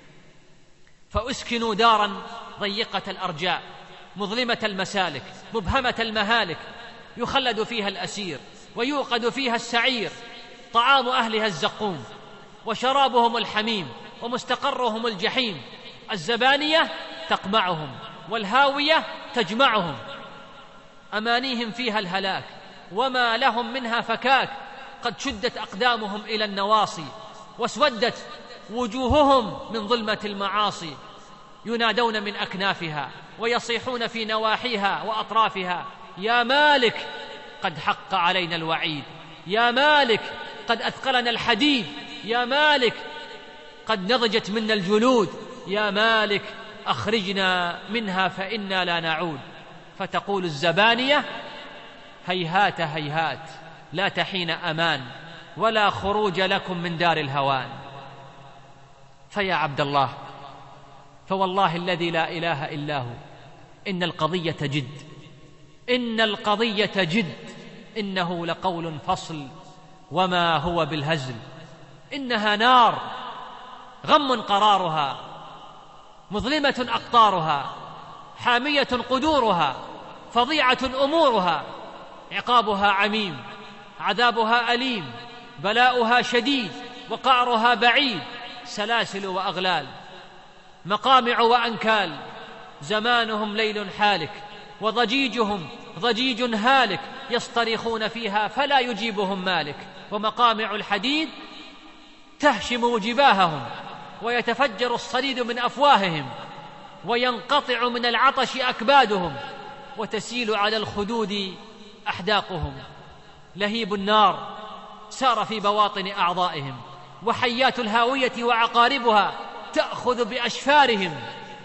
فأسكنوا دارا ضيقة الأرجاء مظلمة المسالك مبهمة المهالك، يخلد فيها الأسير ويوقد فيها السعير، طعام أهلها الزقوم وشرابهم الحميم ومستقرهم الجحيم. الزبانية تقمعهم والهاوية تجمعهم، أمانيهم فيها الهلاك وما لهم منها فكاك. قد شدت أقدامهم إلى النواصي واسودت وجوههم من ظلمة المعاصي، ينادون من أكنافها ويصيحون في نواحيها وأطرافها: يا مالك قد حق علينا الوعيد، يا مالك قد أثقلنا الحديد، يا مالك قد نضجت منا الجلود، يا مالك أخرجنا منها فإنا لا نعود. فتقول الزبانية: هيهات هيهات لا تحين أمان، ولا خروج لكم من دار الهوان. فيا عبد الله، فوالله الذي لا إله إلا هو، إن القضية جد، إن القضية جد، إنه لقول فصل وما هو بالهزل. إنها نار غم قرارها، مظلمة أقطارها، حامية قدورها، فظيعة أمورها، عقابها عميم، عذابها أليم، بلاؤها شديد، وقعرها بعيد، سلاسل وأغلال، مقامع وأنكال. زمانهم ليل حالك، وضجيجهم ضجيج هالك، يصطرخون فيها فلا يجيبهم مالك. ومقامع الحديد تهشم جباههم، ويتفجر الصديد من أفواههم، وينقطع من العطش أكبادهم، وتسيل على الخدود أحداقهم. لهيب النار سار في بواطن أعضائهم، وحيات الهاوية وعقاربها تأخذ بأشفارهم.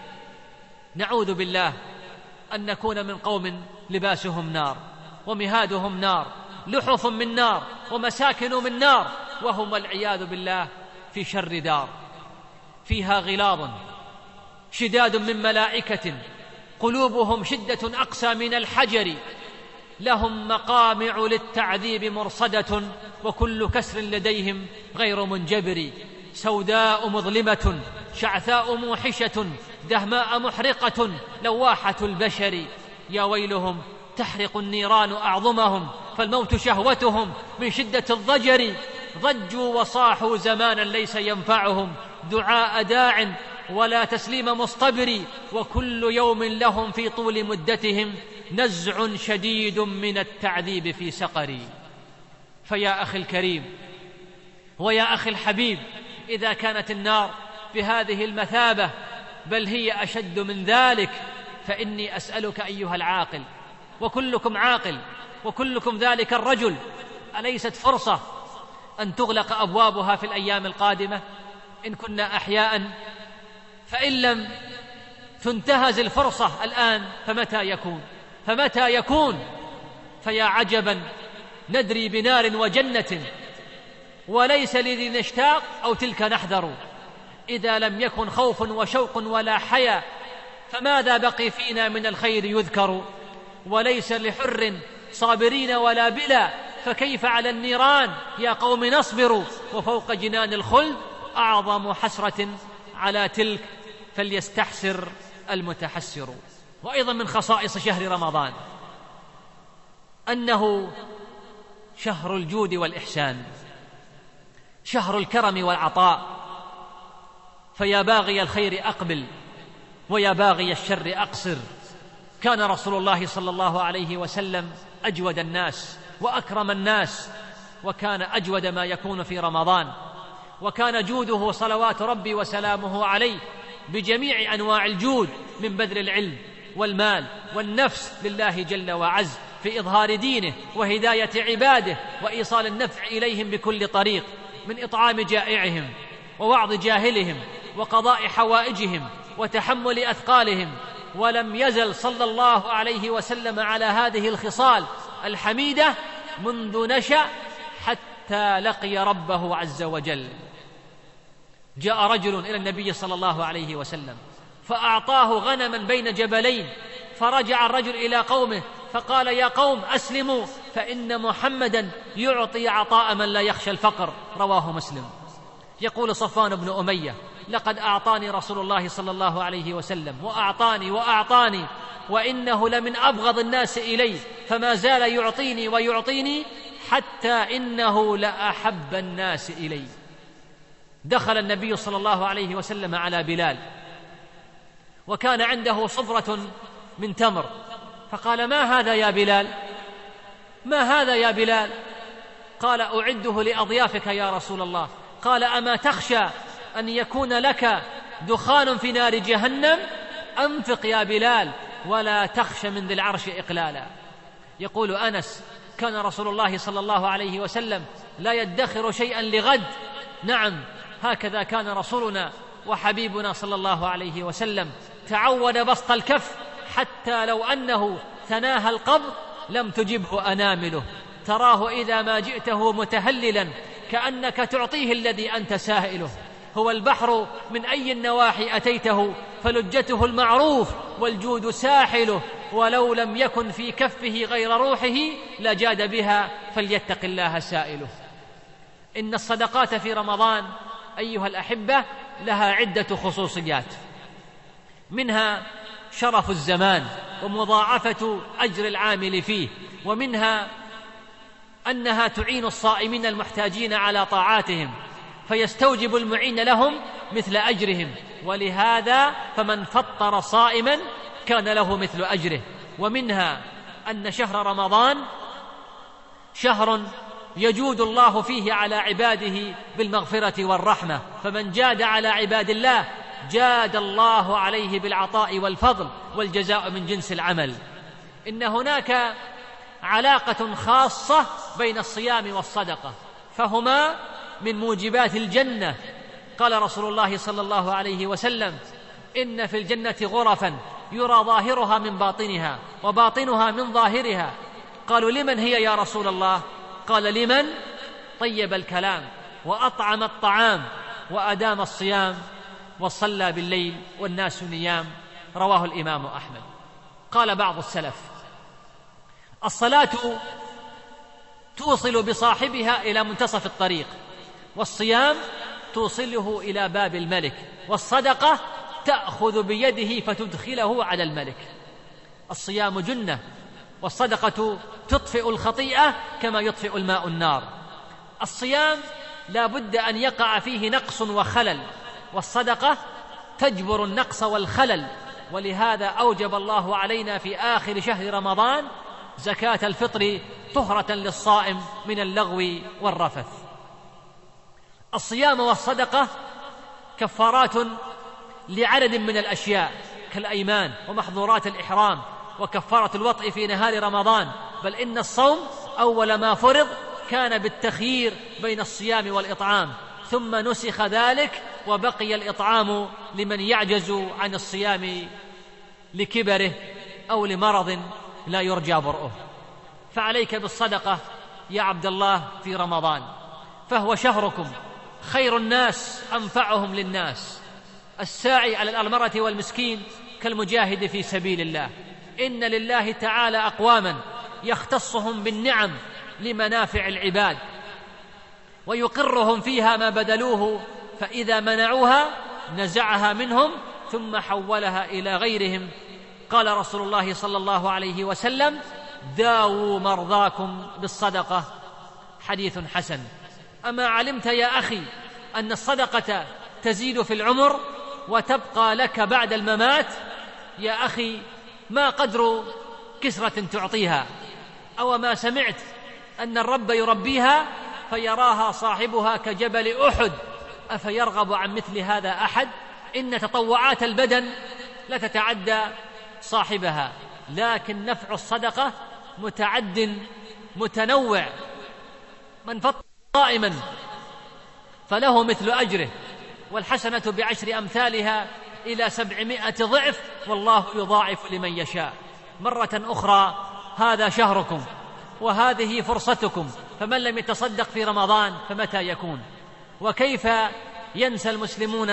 نعوذ بالله أن نكون من قوم لباسهم نار، ومهادهم نار، لحف من نار، ومساكن من نار، وهم والعياذ بالله في شر دار، فيها غلاظ شداد من ملائكة، قلوبهم شدة أقسى من الحجر، لهم مقامع للتعذيب مرصدة، وكل كسر لديهم غير منجبر. سوداء مظلمة شعثاء موحشة، دهماء محرقة لواحة البشر. يا ويلهم تحرق النيران أعظمهم، فالموت شهوتهم من شدة الضجر. ضجوا وصاحوا زمانا ليس ينفعهم دعاء داع ولا تسليم مصطبر، وكل يوم لهم في طول مدتهم نزع شديد من التعذيب في سقر. فيا أخي الكريم ويا أخي الحبيب، إذا كانت النار بهذه المثابة بل هي أشد من ذلك، فإني أسألك أيها العاقل، وكلكم عاقل وكلكم ذلك الرجل، أليست فرصة أن تغلق أبوابها في الأيام القادمة إن كنا أحياء؟ فإن لم تنتهز الفرصة الآن فمتى يكون؟ فمتى يكون؟ فيا عجبا ندري بنار وجنة، وليس لذي نشتاق أو تلك نحذر. إذا لم يكن خوف وشوق ولا حيا، فماذا بقي فينا من الخير يذكر؟ وليس لحر صابرين ولا بلا، فكيف على النيران يا قوم نصبر؟ وفوق جنان الخلد أعظم حسرة على تلك، فليستحسر المتحسر. وأيضا من خصائص شهر رمضان أنه شهر الجود والإحسان، شهر الكرم والعطاء. فيا باغي الخير أقبل، ويا باغي الشر أقصر. كان رسول الله صلى الله عليه وسلم أجود الناس وأكرم الناس، وكان أجود ما يكون في رمضان، وكان جوده صلوات ربي وسلامه عليه بجميع أنواع الجود من بذل العلم والمال والنفس لله جل وعز في إظهار دينه وهداية عباده وإيصال النفع إليهم بكل طريق، من إطعام جائعهم ووعظ جاهلهم وقضاء حوائجهم وتحمل أثقالهم. ولم يزل صلى الله عليه وسلم على هذه الخصال الحميدة منذ نشأ حتى لقي ربه عز وجل. جاء رجل إلى النبي صلى الله عليه وسلم فأعطاه غنما بين جبلين، فرجع الرجل إلى قومه فقال: يا قوم أسلموا فإن محمدا يعطي عطاء من لا يخشى الفقر. رواه مسلم. يقول صفوان بن أمية: لقد أعطاني رسول الله صلى الله عليه وسلم وأعطاني وأعطاني وإنه لمن أبغض الناس إلي، فما زال يعطيني ويعطيني حتى إنه لأحب الناس إلي. دخل النبي صلى الله عليه وسلم على بلال وكان عنده صفرة من تمر، فقال: ما هذا يا بلال؟ ما هذا يا بلال؟ قال: أعده لأضيافك يا رسول الله. قال: أما تخشى أن يكون لك دخان في نار جهنم؟ أنفق يا بلال ولا تخش من ذي العرش إقلالا. يقول أنس: كان رسول الله صلى الله عليه وسلم لا يدخر شيئا لغد. نعم، هكذا كان رسولنا وحبيبنا صلى الله عليه وسلم، تعود بسط الكف حتى لو أنه تناهى القبض لم تجبه أنامله. تراه إذا ما جئته متهللا كأنك تعطيه الذي أنت سائله. هو البحر من أي النواحي أتيته فلجته المعروف والجود ساحله، ولو لم يكن في كفه غير روحه لجاد بها فليتق الله سائله. إن الصدقات في رمضان أيها الأحبة لها عدة خصوصيات، منها شرف الزمان ومضاعفة أجر العامل فيه، ومنها أنها تعين الصائمين المحتاجين على طاعاتهم فيستوجب المعين لهم مثل أجرهم، ولهذا فمن فطر صائما كان له مثل أجره. ومنها أن شهر رمضان شهر يجود الله فيه على عباده بالمغفرة والرحمة، فمن جاد على عباد الله جاد الله عليه بالعطاء والفضل والجزاء من جنس العمل. إن هناك علاقة خاصة بين الصيام والصدقة، فهما من موجبات الجنة. قال رسول الله صلى الله عليه وسلم: إن في الجنة غرفا يرى ظاهرها من باطنها وباطنها من ظاهرها. قالوا: لمن هي يا رسول الله؟ قال: لمن طيب الكلام وأطعم الطعام وأدام الصيام وصلى بالليل والناس نيام. رواه الإمام أحمد. قال بعض السلف: الصلاة توصل بصاحبها إلى منتصف الطريق، والصيام توصله إلى باب الملك، والصدقة تأخذ بيده فتدخله على الملك. الصيام جنة، والصدقة تطفئ الخطيئة كما يطفئ الماء النار. الصيام لا بد أن يقع فيه نقص وخلل، والصدقة تجبر النقص والخلل، ولهذا أوجب الله علينا في آخر شهر رمضان زكاة الفطر طهرة للصائم من اللغو والرفث. الصيام والصدقة كفارات لعدد من الأشياء كالأيمان ومحظورات الإحرام وكفارة الوطء في نهار رمضان، بل إن الصوم أول ما فرض كان بالتخيير بين الصيام والإطعام، ثم نسخ ذلك وبقي الإطعام لمن يعجز عن الصيام لكبره أو لمرض لا يرجى برؤه. فعليك بالصدقة يا عبد الله في رمضان، فهو شهركم، خير الناس أنفعهم للناس. الساعي على الأرملة والمسكين كالمجاهد في سبيل الله. إن لله تعالى أقواما يختصهم بالنعم لمنافع العباد ويقرهم فيها ما بذلوه، فإذا منعوها نزعها منهم ثم حولها إلى غيرهم. قال رسول الله صلى الله عليه وسلم: داووا مرضاكم بالصدقة. حديث حسن. أما علمت يا أخي أن الصدقة تزيد في العمر وتبقى لك بعد الممات؟ يا أخي، ما قدر كسرة تعطيها؟ أو ما سمعت أن الرب يربيها فيراها صاحبها كجبل أحد؟ أفيرغب عن مثل هذا أحد؟ إن تطوعات البدن لا تتعدى صاحبها، لكن نفع الصدقة متعد متنوع. من فطر صائما فله مثل أجره، والحسنة بعشر أمثالها إلى سبعمائة ضعف، والله يضاعف لمن يشاء. مرة أخرى هذا شهركم وهذه فرصتكم، فمن لم يتصدق في رمضان فمتى يكون؟ وكيف ينسى المسلمون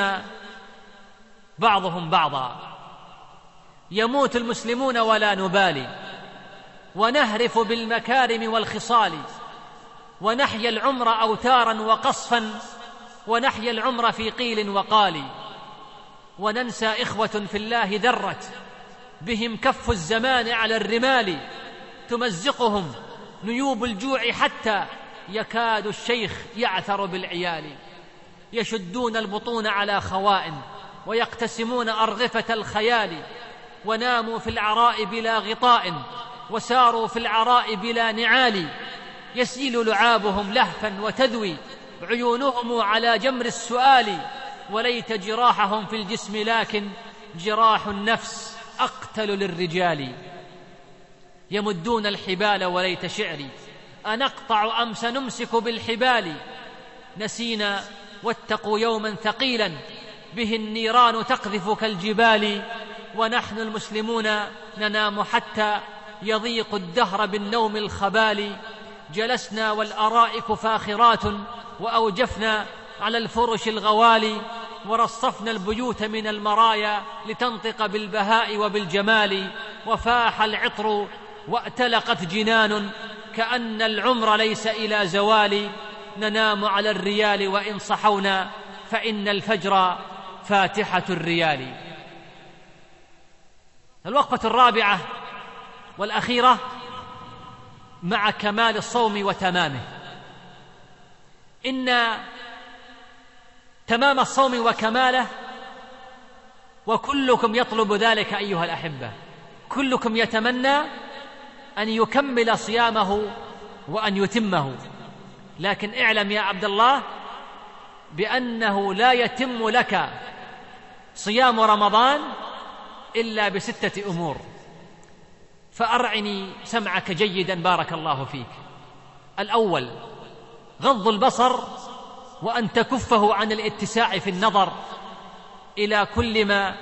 بعضهم بعضا؟ يموت المسلمون ولا نبالي، ونهرف بالمكارم والخصال، ونحيا العمر أوتارا وقصفا، ونحيا العمر في قيل وقال، وننسى إخوة في الله ذرت بهم كف الزمان على الرمال، تمزقهم نيوب الجوع حتى يكاد الشيخ يعثر بالعيال، يشدون البطون على خوائن ويقتسمون أرغفة الخيال، وناموا في العراء بلا غطاء وساروا في العراء بلا نعال، يسيل لعابهم لهفا وتذوي عيونهم على جمر السؤال، وليت جراحهم في الجسم لكن جراح النفس أقتل للرجال، يمدون الحبال وليت شعري أنقطع أم سنمسك بالحبال، نسينا واتقوا يوما ثقيلا به النيران تقذف كالجبال، ونحن المسلمون ننام حتى يضيق الدهر بالنوم الخبال، جلسنا والأرائك فاخرات وأوجفنا على الفرش الغوالي، ورصفنا البيوت من المرايا لتنطق بالبهاء وبالجمال، وفاح العطر واتلقت جنان كأن العمر ليس إلى زوال، ننام على الريال وإن صحونا فإن الفجر فاتحة الريال. الوقفة الرابعة والأخيرة مع كمال الصوم وتمامه. إن تمام الصوم وكماله، وكلكم يطلب ذلك أيها الأحبة، كلكم يتمنى أن يكمل صيامه وأن يتمه، لكن اعلم يا عبد الله بأنه لا يتم لك صيام رمضان إلا بستة أمور، فأرعني سمعك جيدا بارك الله فيك. الأول غض البصر، وأن تكفه عن الاتساع في النظر إلى كل ما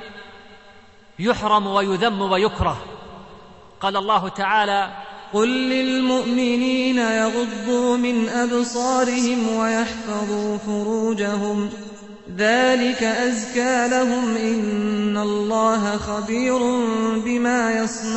يحرم ويذم ويكره. قال الله تعالى: قل للمؤمنين يغضوا من أبصارهم ويحفظوا فروجهم ذلك أزكى لهم إن الله خبير بما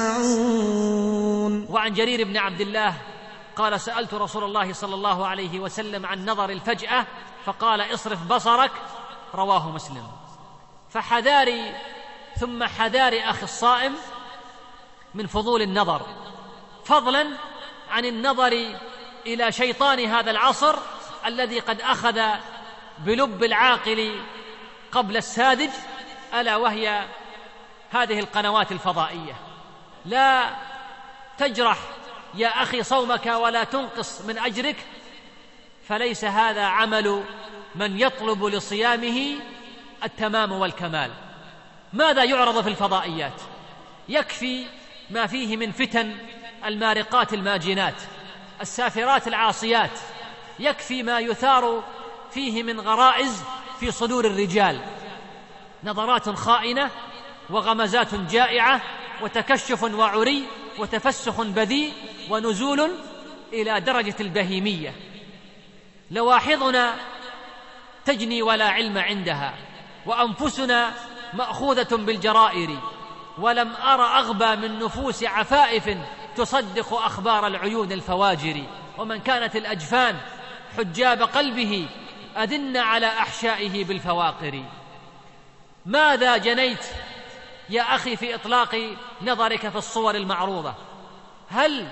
يصنعون. وعن جرير بن عبد الله قال: سألت رسول الله صلى الله عليه وسلم عن نظر الفجأة فقال: اصرف بصرك، رواه مسلم. فحذاري ثم حذاري أخي الصائم من فضول النظر، فضلا عن النظر إلى شيطان هذا العصر الذي قد أخذ بلب العاقل قبل الساذج، ألا وهي هذه القنوات الفضائية. لا تجرح يا أخي صومك ولا تنقص من أجرك، فليس هذا عمل من يطلب لصيامه التمام والكمال. ماذا يعرض في الفضائيات؟ يكفي ما فيه من فتن المارقات الماجنات السافرات العاصيات، يكفي ما يثار فيه من غرائز في صدور الرجال، نظرات خائنة وغمزات جائعة وتكشف وعري وتفسخ بذيء ونزول إلى درجة البهيمية. لواحظنا تجني ولا علم عندها، وأنفسنا مأخوذة بالجرائر، ولم أر أغبى من نفوس عفائف تصدق أخبار العيون الفواجر. ومن كانت الأجفان حجاب قلبه أذن على أحشائه بالفواقر. ماذا جنيت يا أخي في إطلاق نظرك في الصور المعروضة؟ هل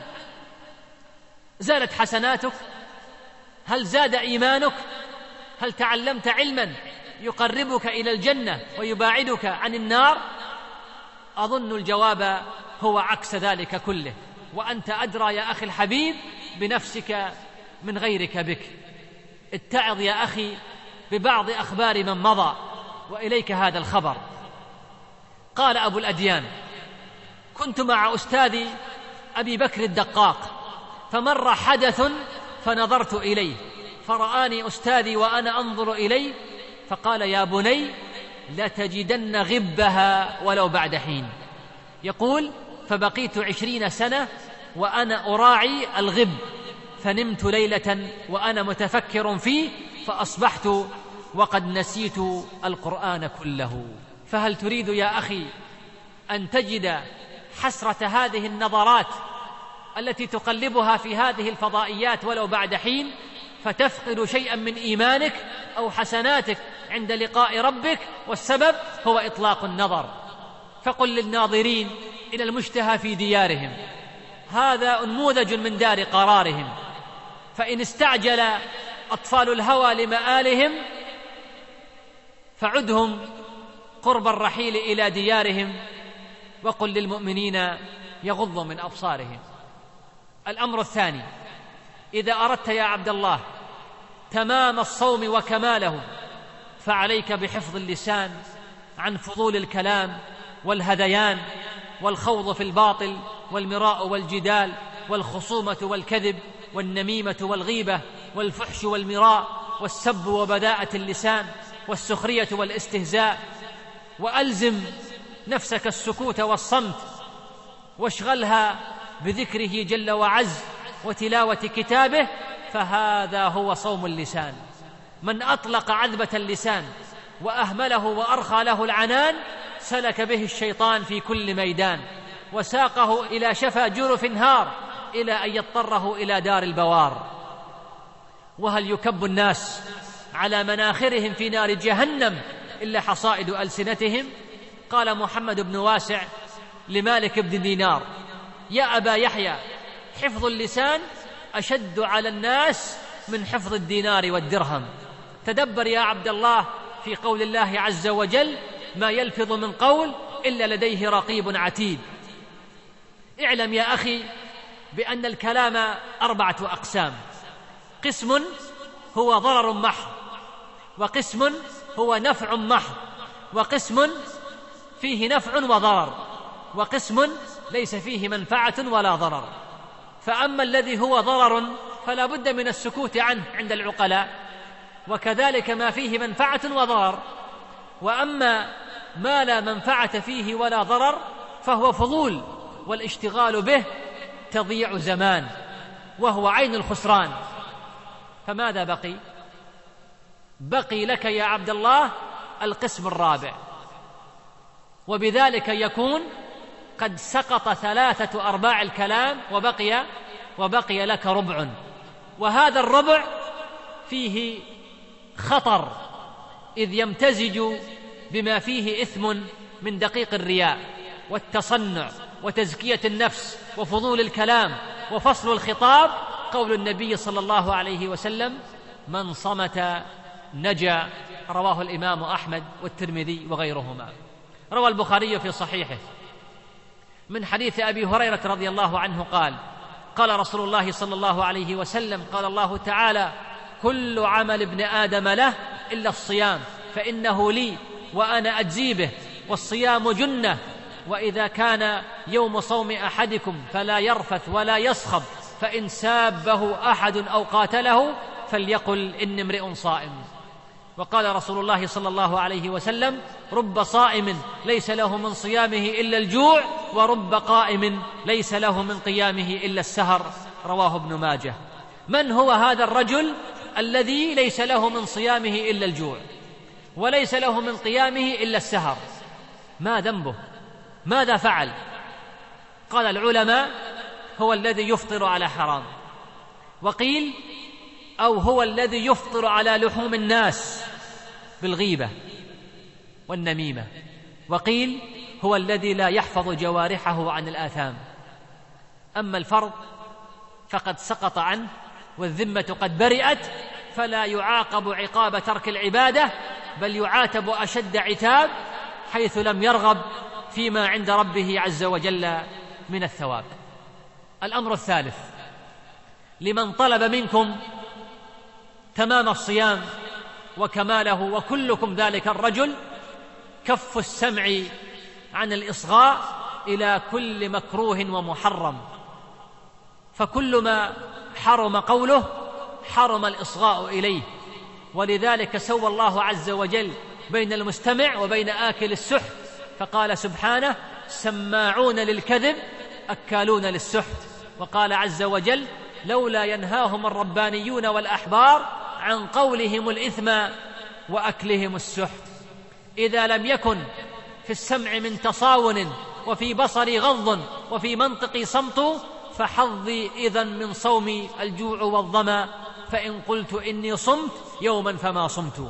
زادت حسناتك؟ هل زاد إيمانك؟ هل تعلمت علما يقربك إلى الجنة ويباعدك عن النار؟ أظن الجواب هو عكس ذلك كله، وأنت أدرى يا أخي الحبيب بنفسك من غيرك بك. اتعظ يا أخي ببعض أخبار من مضى وإليك هذا الخبر. قال أبو الأديان: كنت مع أستاذي أبي بكر الدقاق، فمر حدث فنظرت إليه، فرآني أستاذي وأنا أنظر إليه، فقال: يا بني لتجدن غبها ولو بعد حين. يقول: فبقيت عشرين سنة وأنا أراعي الغب، فنمت ليلة وأنا متفكر فيه، فأصبحت وقد نسيت القرآن كله. فهل تريد يا أخي أن تجد حسرة هذه النظرات التي تقلبها في هذه الفضائيات ولو بعد حين، فتفقد شيئا من إيمانك أو حسناتك عند لقاء ربك؟ والسبب هو إطلاق النظر. فقل للناظرين إلى المشتهى في ديارهم: هذا نموذج من دار قرارهم، فإن استعجل أطفال الهوى لمآلهم فعدهم قرب الرحيل إلى ديارهم، وقل للمؤمنين يغضوا من أبصارهم. الأمر الثاني: إذا أردت يا عبد الله تمام الصوم وكماله، فعليك بحفظ اللسان عن فضول الكلام والهذيان والخوض في الباطل والمراء والجدال والخصومة والكذب والنميمة والغيبة والفحش والمراء والسب وبذاءة اللسان والسخرية والاستهزاء. وألزم نفسك السكوت والصمت، واشغلها بذكره جل وعز وتلاوة كتابه، فهذا هو صوم اللسان. من أطلق عذبة اللسان وأهمله وأرخى له العنان، سلك به الشيطان في كل ميدان، وساقه إلى شفا جرف هار، إلى أن يضطره إلى دار البوار. وهل يكب الناس على مناخرهم في نار جهنم إلا حصائد ألسنتهم؟ قال محمد بن واسع لمالك بن دينار: يا أبا يحيى، حفظ اللسان أشد على الناس من حفظ الدينار والدرهم. تدبر يا عبد الله في قول الله عز وجل: ما يلفظ من قول إلا لديه رقيب عتيد. اعلم يا أخي بأن الكلام أربعة أقسام: قسم هو ضرر محض، وقسم هو نفع محض، وقسم فيه نفع وضرر، وقسم ليس فيه منفعة ولا ضرر. فأما الذي هو ضرر فلا بد من السكوت عنه عند العقلاء، وكذلك ما فيه منفعة وضرر. وأما ما لا منفعة فيه ولا ضرر فهو فضول، والاشتغال به تضيع زمان، وهو عين الخسران. فماذا بقي؟ بقي لك يا عبد الله القسم الرابع، وبذلك يكون قد سقط ثلاثة أرباع الكلام، وبقي وبقي لك ربع. وهذا الربع فيه خطر، إذ يمتزج بما فيه إثم من دقيق الرياء والتصنع وتزكية النفس وفضول الكلام وفصل الخطاب. قول النبي صلى الله عليه وسلم: من صمت نجا، رواه الإمام أحمد والترمذي وغيرهما. روى البخاري في صحيحه من حديث أبي هريرة رضي الله عنه قال: قال رسول الله صلى الله عليه وسلم: قال الله تعالى: كل عمل ابن آدم له إلا الصيام فإنه لي وأنا أجزي به، والصيام جنة، وإذا كان يوم صوم أحدكم فلا يرفث ولا يصخب، فإن سابه أحد أو قاتله فليقل إني امرئ صائم. وقال رسول الله صلى الله عليه وسلم: رب صائم ليس له من صيامه إلا الجوع، ورب قائم ليس له من قيامه إلا السهر، رواه ابن ماجه. من هو هذا الرجل الذي ليس له من صيامه إلا الجوع وليس له من قيامه إلا السهر؟ ما ذنبه؟ ماذا فعل؟ قال العلماء: هو الذي يفطر على حرام، وقيل أو هو الذي يفطر على لحوم الناس بالغيبة والنميمة، وقيل هو الذي لا يحفظ جوارحه عن الآثام. أما الفرض فقد سقط عنه والذمة قد برئت، فلا يعاقب عقاب ترك العبادة، بل يعاتب أشد عتاب، حيث لم يرغب فيما عند ربه عز وجل من الثواب. الأمر الثالث: لمن طلب منكم تمام الصيام وكماله، وكلكم ذلك الرجل، كف السمع عن الإصغاء إلى كل مكروه ومحرم، فكل ما حرم قوله حرم الإصغاء إليه. ولذلك سوى الله عز وجل بين المستمع وبين آكل السحت، فقال سبحانه: سماعون للكذب أكالون للسحت. وقال عز وجل: لولا ينهاهم الربانيون والأحبار عن قولهم الإثم وأكلهم السحت. إذا لم يكن في السمع من تصاون وفي بصري غض وفي منطقي صمت، فحظي إذن من صوم الجوع والظما، فإن قلت إني صمت يوما فما صمت.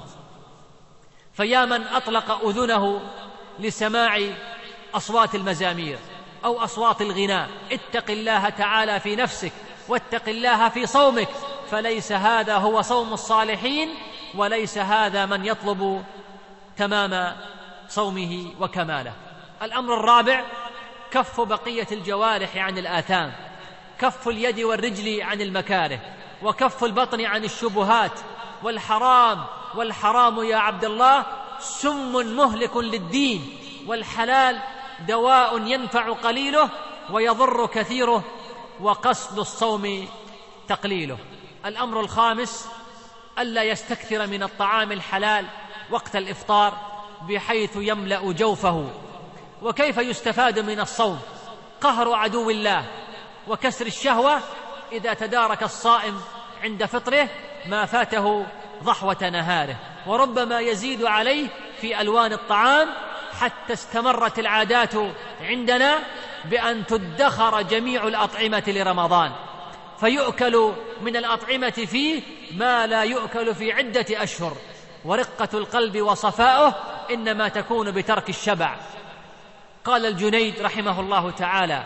فيا من أطلق أذنه لسماع أصوات المزامير أو أصوات الغناء، اتق الله تعالى في نفسك واتق الله في صومك، فليس هذا هو صوم الصالحين، وليس هذا من يطلب تمام صومه وكماله. الأمر الرابع: كف بقية الجوارح عن الآثام، كف اليد والرجل عن المكاره، وكف البطن عن الشبهات والحرام. والحرام يا عبد الله سم مهلك للدين، والحلال دواء ينفع قليله ويضر كثيره، وقصد الصوم تقليله. الأمر الخامس: ألا يستكثر من الطعام الحلال وقت الإفطار بحيث يملأ جوفه. وكيف يستفاد من الصوم؟ قهر عدو الله وكسر الشهوة إذا تدارك الصائم عند فطره ما فاته ضحوة نهاره، وربما يزيد عليه في ألوان الطعام، حتى استمرت العادات عندنا بأن تدخر جميع الأطعمة لرمضان، فيؤكل من الأطعمة فيه ما لا يؤكل في عدة أشهر. ورقة القلب وصفاؤه إنما تكون بترك الشبع. قال الجنيد رحمه الله تعالى: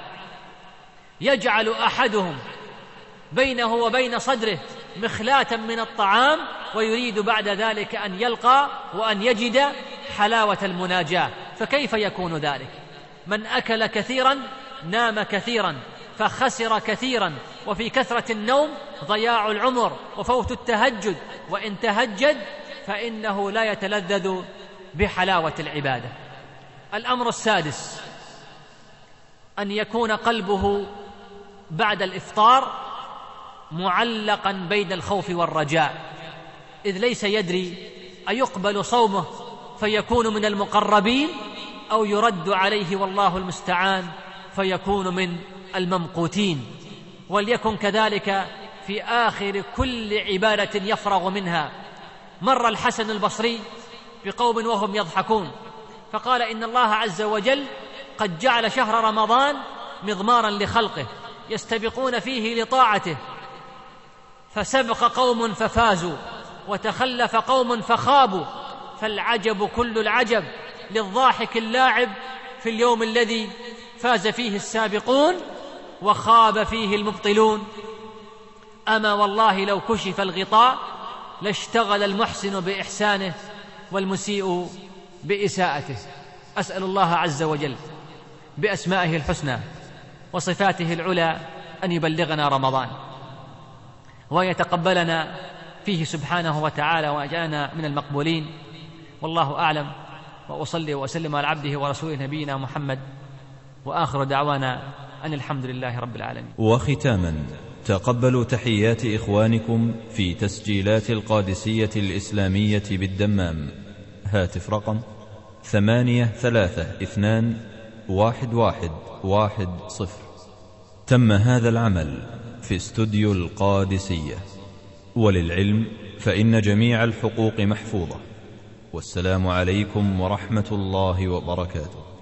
يجعل أحدهم بينه وبين صدره مخلاة من الطعام، ويريد بعد ذلك أن يلقى وأن يجد حلاوة المناجاة. فكيف يكون ذلك؟ من أكل كثيرا نام كثيرا فخسر كثيرا، وفي كثرة النوم ضياع العمر وفوت التهجد، وإن تهجد فإنه لا يتلذذ بحلاوة العبادة. الأمر السادس: أن يكون قلبه بعد الإفطار معلقا بين الخوف والرجاء، إذ ليس يدري أيقبل صومه فيكون من المقربين أو يرد عليه والله المستعان فيكون من الممقوتين. وليكن كذلك في آخر كل عبادة يفرغ منها. مر الحسن البصري بقوم وهم يضحكون، فقال: إن الله عز وجل قد جعل شهر رمضان مضمارا لخلقه يستبقون فيه لطاعته، فسبق قوم ففازوا وتخلف قوم فخابوا، فالعجب كل العجب للضاحك اللاعب في اليوم الذي فاز فيه السابقون وخاب فيه المبطلون. أما والله لو كشف الغطاء لاشتغل المحسن بإحسانه والمسيء بإساءته. أسأل الله عز وجل بأسمائه الحسنى وصفاته العلى أن يبلغنا رمضان وأن يتقبلنا فيه سبحانه وتعالى وأجعلنا من المقبولين. والله أعلم، وأصلي وأسلم على عبده ورسوله نبينا محمد، وآخر دعوانا أن الحمد لله رب العالمين. وختاما، تقبلوا تحيات إخوانكم في تسجيلات القادسية الإسلامية بالدمام. هاتف رقم ثمانية ثلاثة اثنان واحد واحد واحد صفر. تم هذا العمل في استوديو القادسية. وللعلم فإن جميع الحقوق محفوظة. والسلام عليكم ورحمة الله وبركاته.